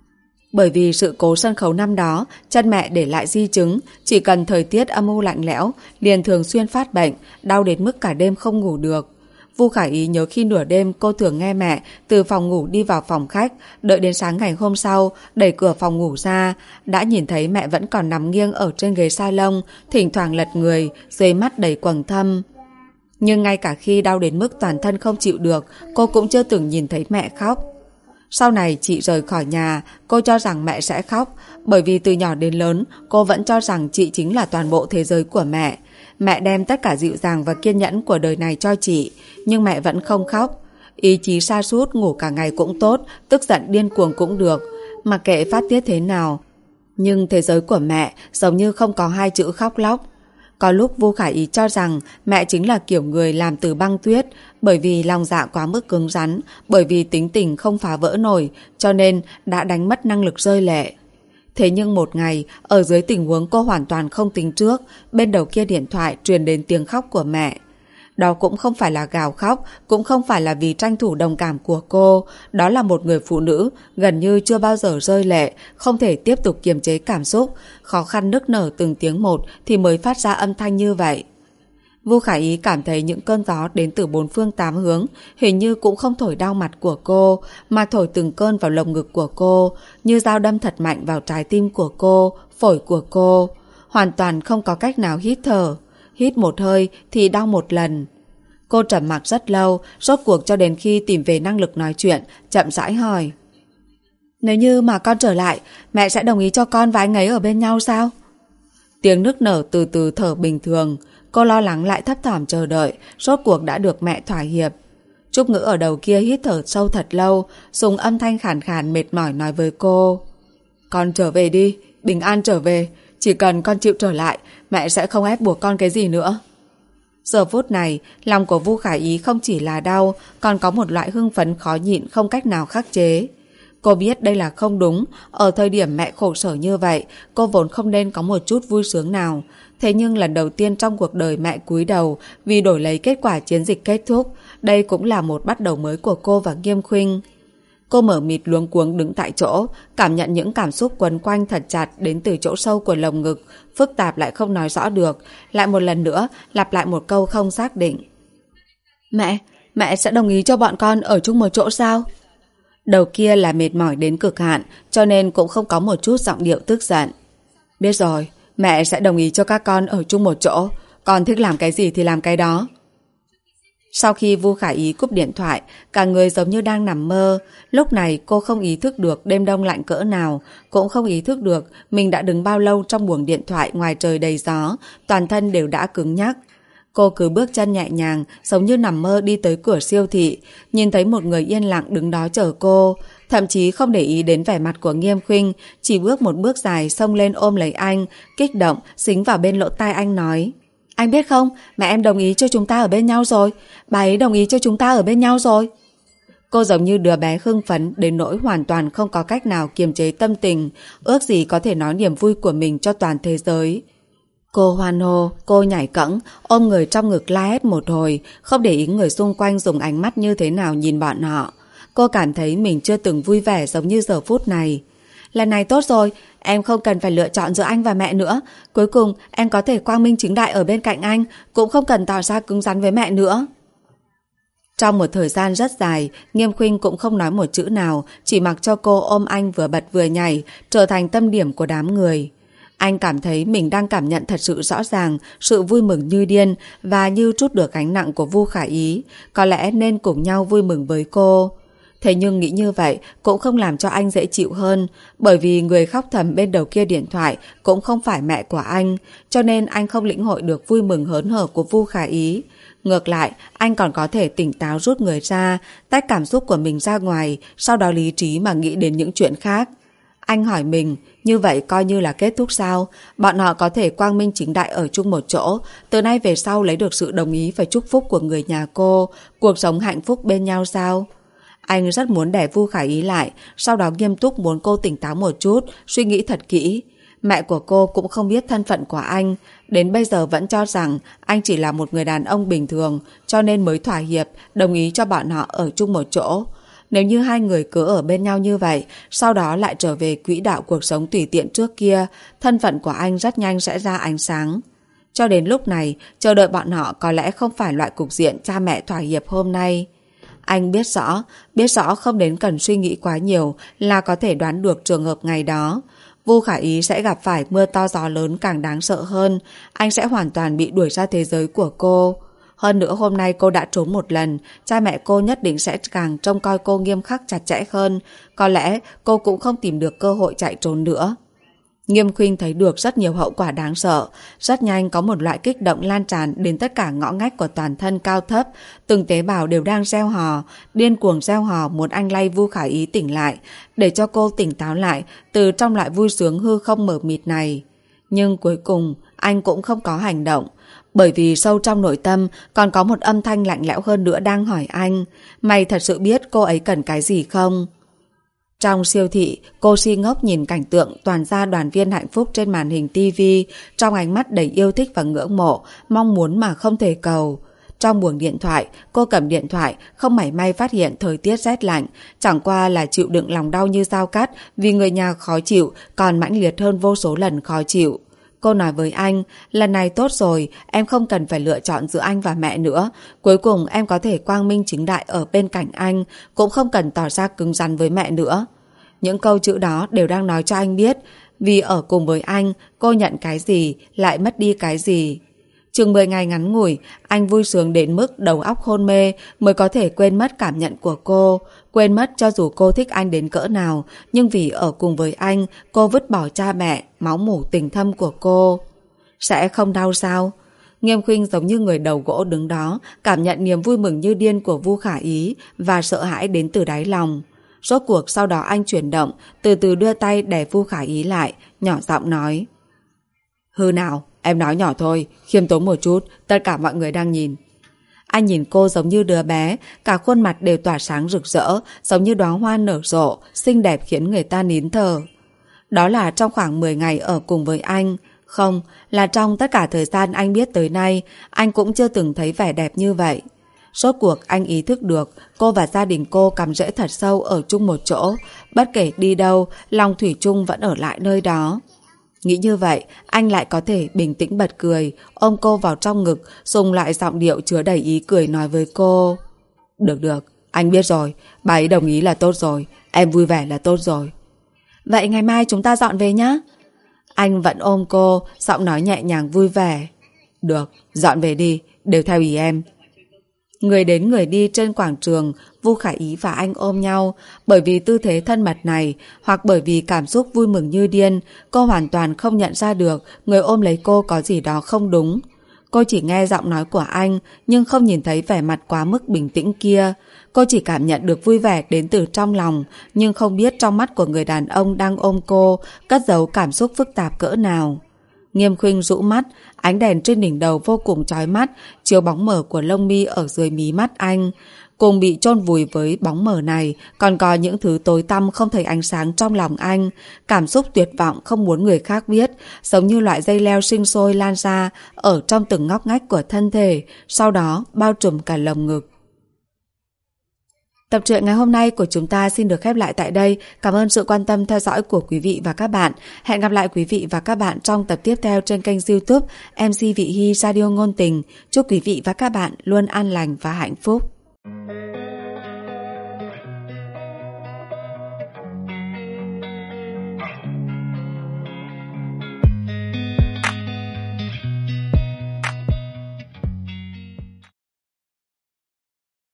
Bởi vì sự cố sân khấu năm đó, chân mẹ để lại di chứng, chỉ cần thời tiết âm u lạnh lẽo, liền thường xuyên phát bệnh, đau đến mức cả đêm không ngủ được. Vu Khả Ý nhớ khi nửa đêm cô thường nghe mẹ từ phòng ngủ đi vào phòng khách, đợi đến sáng ngày hôm sau, đẩy cửa phòng ngủ ra, đã nhìn thấy mẹ vẫn còn nằm nghiêng ở trên ghế salon, thỉnh thoảng lật người, dưới mắt đầy quầng thâm. Nhưng ngay cả khi đau đến mức toàn thân không chịu được, cô cũng chưa từng nhìn thấy mẹ khóc. Sau này chị rời khỏi nhà, cô cho rằng mẹ sẽ khóc, bởi vì từ nhỏ đến lớn, cô vẫn cho rằng chị chính là toàn bộ thế giới của mẹ. Mẹ đem tất cả dịu dàng và kiên nhẫn của đời này cho chị, nhưng mẹ vẫn không khóc. Ý chí sa sút, ngủ cả ngày cũng tốt, tức giận điên cuồng cũng được, mặc kệ phát tiết thế nào. Nhưng thế giới của mẹ giống như không có hai chữ khóc lóc. Có lúc Vu Khả Ý cho rằng mẹ chính là kiểu người làm từ băng tuyết, bởi vì lòng dạ quá mức cứng rắn, bởi vì tính tình không phá vỡ nổi, cho nên đã đánh mất năng lực rơi lệ. Thế nhưng một ngày, ở dưới tình huống cô hoàn toàn không tính trước, bên đầu kia điện thoại truyền đến tiếng khóc của mẹ. Đó cũng không phải là gào khóc, cũng không phải là vì tranh thủ đồng cảm của cô. Đó là một người phụ nữ gần như chưa bao giờ rơi lệ, không thể tiếp tục kiềm chế cảm xúc, khó khăn nức nở từng tiếng một thì mới phát ra âm thanh như vậy. Vu Khả Ý cảm thấy những cơn gió đến từ bốn phương tám hướng, hình như cũng không thổi đau mặt của cô, mà thổi từng cơn vào lồng ngực của cô, như dao đâm thật mạnh vào trái tim của cô, phổi của cô. Hoàn toàn không có cách nào hít thở. Hít một hơi thì đau một lần. Cô trầm mặc rất lâu, rốt cuộc cho đến khi tìm về năng lực nói chuyện, chậm rãi hỏi: Nếu như mà con trở lại, mẹ sẽ đồng ý cho con và anh ấy ở bên nhau sao? Tiếng nức nở từ từ thở bình thường. Cô lo lắng lại thấp thỏm chờ đợi, rốt cuộc đã được mẹ thỏa hiệp. Trúc Ngữ ở đầu kia hít thở sâu thật lâu, dùng âm thanh khàn khàn mệt mỏi nói với cô: Con trở về đi, bình an trở về. Chỉ cần con chịu trở lại, mẹ sẽ không ép buộc con cái gì nữa. Giờ phút này, lòng của Vu Khả Ý không chỉ là đau, còn có một loại hưng phấn khó nhịn không cách nào khắc chế. Cô biết đây là không đúng, ở thời điểm mẹ khổ sở như vậy, cô vốn không nên có một chút vui sướng nào. Thế nhưng lần đầu tiên trong cuộc đời mẹ cúi đầu vì đổi lấy kết quả chiến dịch kết thúc, đây cũng là một bắt đầu mới của cô và Nghiêm Khuynh. Cô mở mịt luống cuống đứng tại chỗ, cảm nhận những cảm xúc quấn quanh thật chặt đến từ chỗ sâu của lồng ngực, phức tạp lại không nói rõ được, lại một lần nữa lặp lại một câu không xác định. Mẹ, mẹ sẽ đồng ý cho bọn con ở chung một chỗ sao? Đầu kia là mệt mỏi đến cực hạn, cho nên cũng không có một chút giọng điệu tức giận. Biết rồi, Mẹ sẽ đồng ý cho các con ở chung một chỗ. Con thích làm cái gì thì làm cái đó. Sau khi Vu Khả Ý cúp điện thoại, cả người giống như đang nằm mơ. Lúc này cô không ý thức được đêm đông lạnh cỡ nào, cũng không ý thức được mình đã đứng bao lâu trong buồng điện thoại ngoài trời đầy gió, toàn thân đều đã cứng nhắc. Cô cứ bước chân nhẹ nhàng, giống như nằm mơ đi tới cửa siêu thị, nhìn thấy một người yên lặng đứng đó chờ cô, thậm chí không để ý đến vẻ mặt của Nghiêm Khuynh, chỉ bước một bước dài xông lên ôm lấy anh, kích động, dính vào bên lỗ tai anh nói: Anh biết không, mẹ em đồng ý cho chúng ta ở bên nhau rồi, bà ấy đồng ý cho chúng ta ở bên nhau rồi. Cô giống như đứa bé hưng phấn đến nỗi hoàn toàn không có cách nào kiềm chế tâm tình, ước gì có thể nói niềm vui của mình cho toàn thế giới. Cô hoan hô, cô nhảy cẫng, ôm người trong ngực la hét một hồi, không để ý người xung quanh dùng ánh mắt như thế nào nhìn bọn họ. Cô cảm thấy mình chưa từng vui vẻ giống như giờ phút này. Lần này tốt rồi, em không cần phải lựa chọn giữa anh và mẹ nữa. Cuối cùng em có thể quang minh chính đại ở bên cạnh anh, cũng không cần tỏ ra cứng rắn với mẹ nữa. Trong một thời gian rất dài, Nghiêm Khuynh cũng không nói một chữ nào, chỉ mặc cho cô ôm anh vừa bật vừa nhảy, trở thành tâm điểm của đám người. Anh cảm thấy mình đang cảm nhận thật sự rõ ràng sự vui mừng như điên và như trút được gánh nặng của Vu Khả Ý, có lẽ nên cùng nhau vui mừng với cô. Thế nhưng nghĩ như vậy cũng không làm cho anh dễ chịu hơn, bởi vì người khóc thầm bên đầu kia điện thoại cũng không phải mẹ của anh, cho nên anh không lĩnh hội được vui mừng hớn hở của Vu Khả Ý. Ngược lại, anh còn có thể tỉnh táo rút người ra, tách cảm xúc của mình ra ngoài, sau đó lý trí mà nghĩ đến những chuyện khác. Anh hỏi mình, như vậy coi như là kết thúc sao? Bọn họ có thể quang minh chính đại ở chung một chỗ, từ nay về sau lấy được sự đồng ý và chúc phúc của người nhà cô, cuộc sống hạnh phúc bên nhau sao? Anh rất muốn đè Vu Khả Ý lại, sau đó nghiêm túc muốn cô tỉnh táo một chút, suy nghĩ thật kỹ. Mẹ của cô cũng không biết thân phận của anh, đến bây giờ vẫn cho rằng anh chỉ là một người đàn ông bình thường, cho nên mới thỏa hiệp, đồng ý cho bọn họ ở chung một chỗ. Nếu như hai người cứ ở bên nhau như vậy, sau đó lại trở về quỹ đạo cuộc sống tùy tiện trước kia, thân phận của anh rất nhanh sẽ ra ánh sáng. Cho đến lúc này, chờ đợi bọn họ có lẽ không phải loại cục diện cha mẹ thỏa hiệp hôm nay. Anh biết rõ, biết rõ không đến cần suy nghĩ quá nhiều là có thể đoán được trường hợp ngày đó. Vu Khả Ý sẽ gặp phải mưa to gió lớn càng đáng sợ hơn, anh sẽ hoàn toàn bị đuổi ra thế giới của cô. Hơn nữa hôm nay cô đã trốn một lần, cha mẹ cô nhất định sẽ càng trông coi cô nghiêm khắc chặt chẽ hơn, có lẽ cô cũng không tìm được cơ hội chạy trốn nữa. Nghiêm Khuynh thấy được rất nhiều hậu quả đáng sợ, rất nhanh có một loại kích động lan tràn đến tất cả ngõ ngách của toàn thân cao thấp, từng tế bào đều đang reo hò, điên cuồng reo hò muốn anh lay Vu Khả Ý tỉnh lại, để cho cô tỉnh táo lại từ trong loại vui sướng hư không mờ mịt này. Nhưng cuối cùng anh cũng không có hành động, bởi vì sâu trong nội tâm còn có một âm thanh lạnh lẽo hơn nữa đang hỏi anh, mày thật sự biết cô ấy cần cái gì không? Trong siêu thị, cô si ngốc nhìn cảnh tượng toàn gia đoàn viên hạnh phúc trên màn hình tivi, trong ánh mắt đầy yêu thích và ngưỡng mộ, mong muốn mà không thể cầu. Trong buồng điện thoại, cô cầm điện thoại, không mảy may phát hiện thời tiết rét lạnh, chẳng qua là chịu đựng lòng đau như dao cắt vì người nhà khó chịu, còn mãnh liệt hơn vô số lần khó chịu. Cô nói với anh, lần này tốt rồi, em không cần phải lựa chọn giữa anh và mẹ nữa. Cuối cùng em có thể quang minh chính đại ở bên cạnh anh, cũng không cần tỏ ra cứng rắn với mẹ nữa. Những câu chữ đó đều đang nói cho anh biết, vì ở cùng với anh, cô nhận cái gì, lại mất đi cái gì. Chừng mười ngày ngắn ngủi, anh vui sướng đến mức đầu óc hôn mê mới có thể quên mất cảm nhận của cô, quên mất cho dù cô thích anh đến cỡ nào, nhưng vì ở cùng với anh, cô vứt bỏ cha mẹ, máu mủ tình thâm của cô. Sẽ không đau sao? Nghiêm Khuynh giống như người đầu gỗ đứng đó, cảm nhận niềm vui mừng như điên của Vu Khả Ý và sợ hãi đến từ đáy lòng. Rốt cuộc sau đó anh chuyển động, từ từ đưa tay đè Vu Khả Ý lại, nhỏ giọng nói: Hư nào, em nói nhỏ thôi, khiêm tốn một chút, tất cả mọi người đang nhìn. Anh nhìn cô giống như đứa bé, cả khuôn mặt đều tỏa sáng rực rỡ, giống như đóa hoa nở rộ, xinh đẹp khiến người ta nín thở. Đó là trong khoảng mười ngày ở cùng với anh. Không, là trong tất cả thời gian anh biết tới nay, anh cũng chưa từng thấy vẻ đẹp như vậy. Rốt cuộc anh ý thức được cô và gia đình cô cắm rễ thật sâu ở chung một chỗ, bất kể đi đâu, lòng thủy chung vẫn ở lại nơi đó. Nghĩ như vậy, anh lại có thể bình tĩnh bật cười, ôm cô vào trong ngực, dùng lại giọng điệu chứa đầy ý cười nói với cô: Được được, anh biết rồi, bà ấy đồng ý là tốt rồi, em vui vẻ là tốt rồi. Vậy ngày mai chúng ta dọn về nhé. Anh vẫn ôm cô, giọng nói nhẹ nhàng vui vẻ. Được, dọn về đi, đều theo ý em. Người đến người đi trên quảng trường, Vu Khả Ý và anh ôm nhau. Bởi vì tư thế thân mật này, hoặc bởi vì cảm xúc vui mừng như điên, cô hoàn toàn không nhận ra được người ôm lấy cô có gì đó không đúng. Cô chỉ nghe giọng nói của anh, nhưng không nhìn thấy vẻ mặt quá mức bình tĩnh kia. Cô chỉ cảm nhận được vui vẻ đến từ trong lòng, nhưng không biết trong mắt của người đàn ông đang ôm cô cất giấu cảm xúc phức tạp cỡ nào. Nghiêm Khuynh rũ mắt, ánh đèn trên đỉnh đầu vô cùng chói mắt, chiếu bóng mờ của lông mi ở dưới mí mắt anh. Cùng bị chôn vùi với bóng mờ này, còn có những thứ tối tăm không thấy ánh sáng trong lòng anh. Cảm xúc tuyệt vọng không muốn người khác biết, giống như loại dây leo sinh sôi lan ra ở trong từng ngóc ngách của thân thể, sau đó bao trùm cả lồng ngực. Tập truyện ngày hôm nay của chúng ta xin được khép lại tại đây. Cảm ơn sự quan tâm theo dõi của quý vị và các bạn. Hẹn gặp lại quý vị và các bạn trong tập tiếp theo trên kênh YouTube em xê Vị Hy Radio Ngôn Tình. Chúc quý vị và các bạn luôn an lành và hạnh phúc.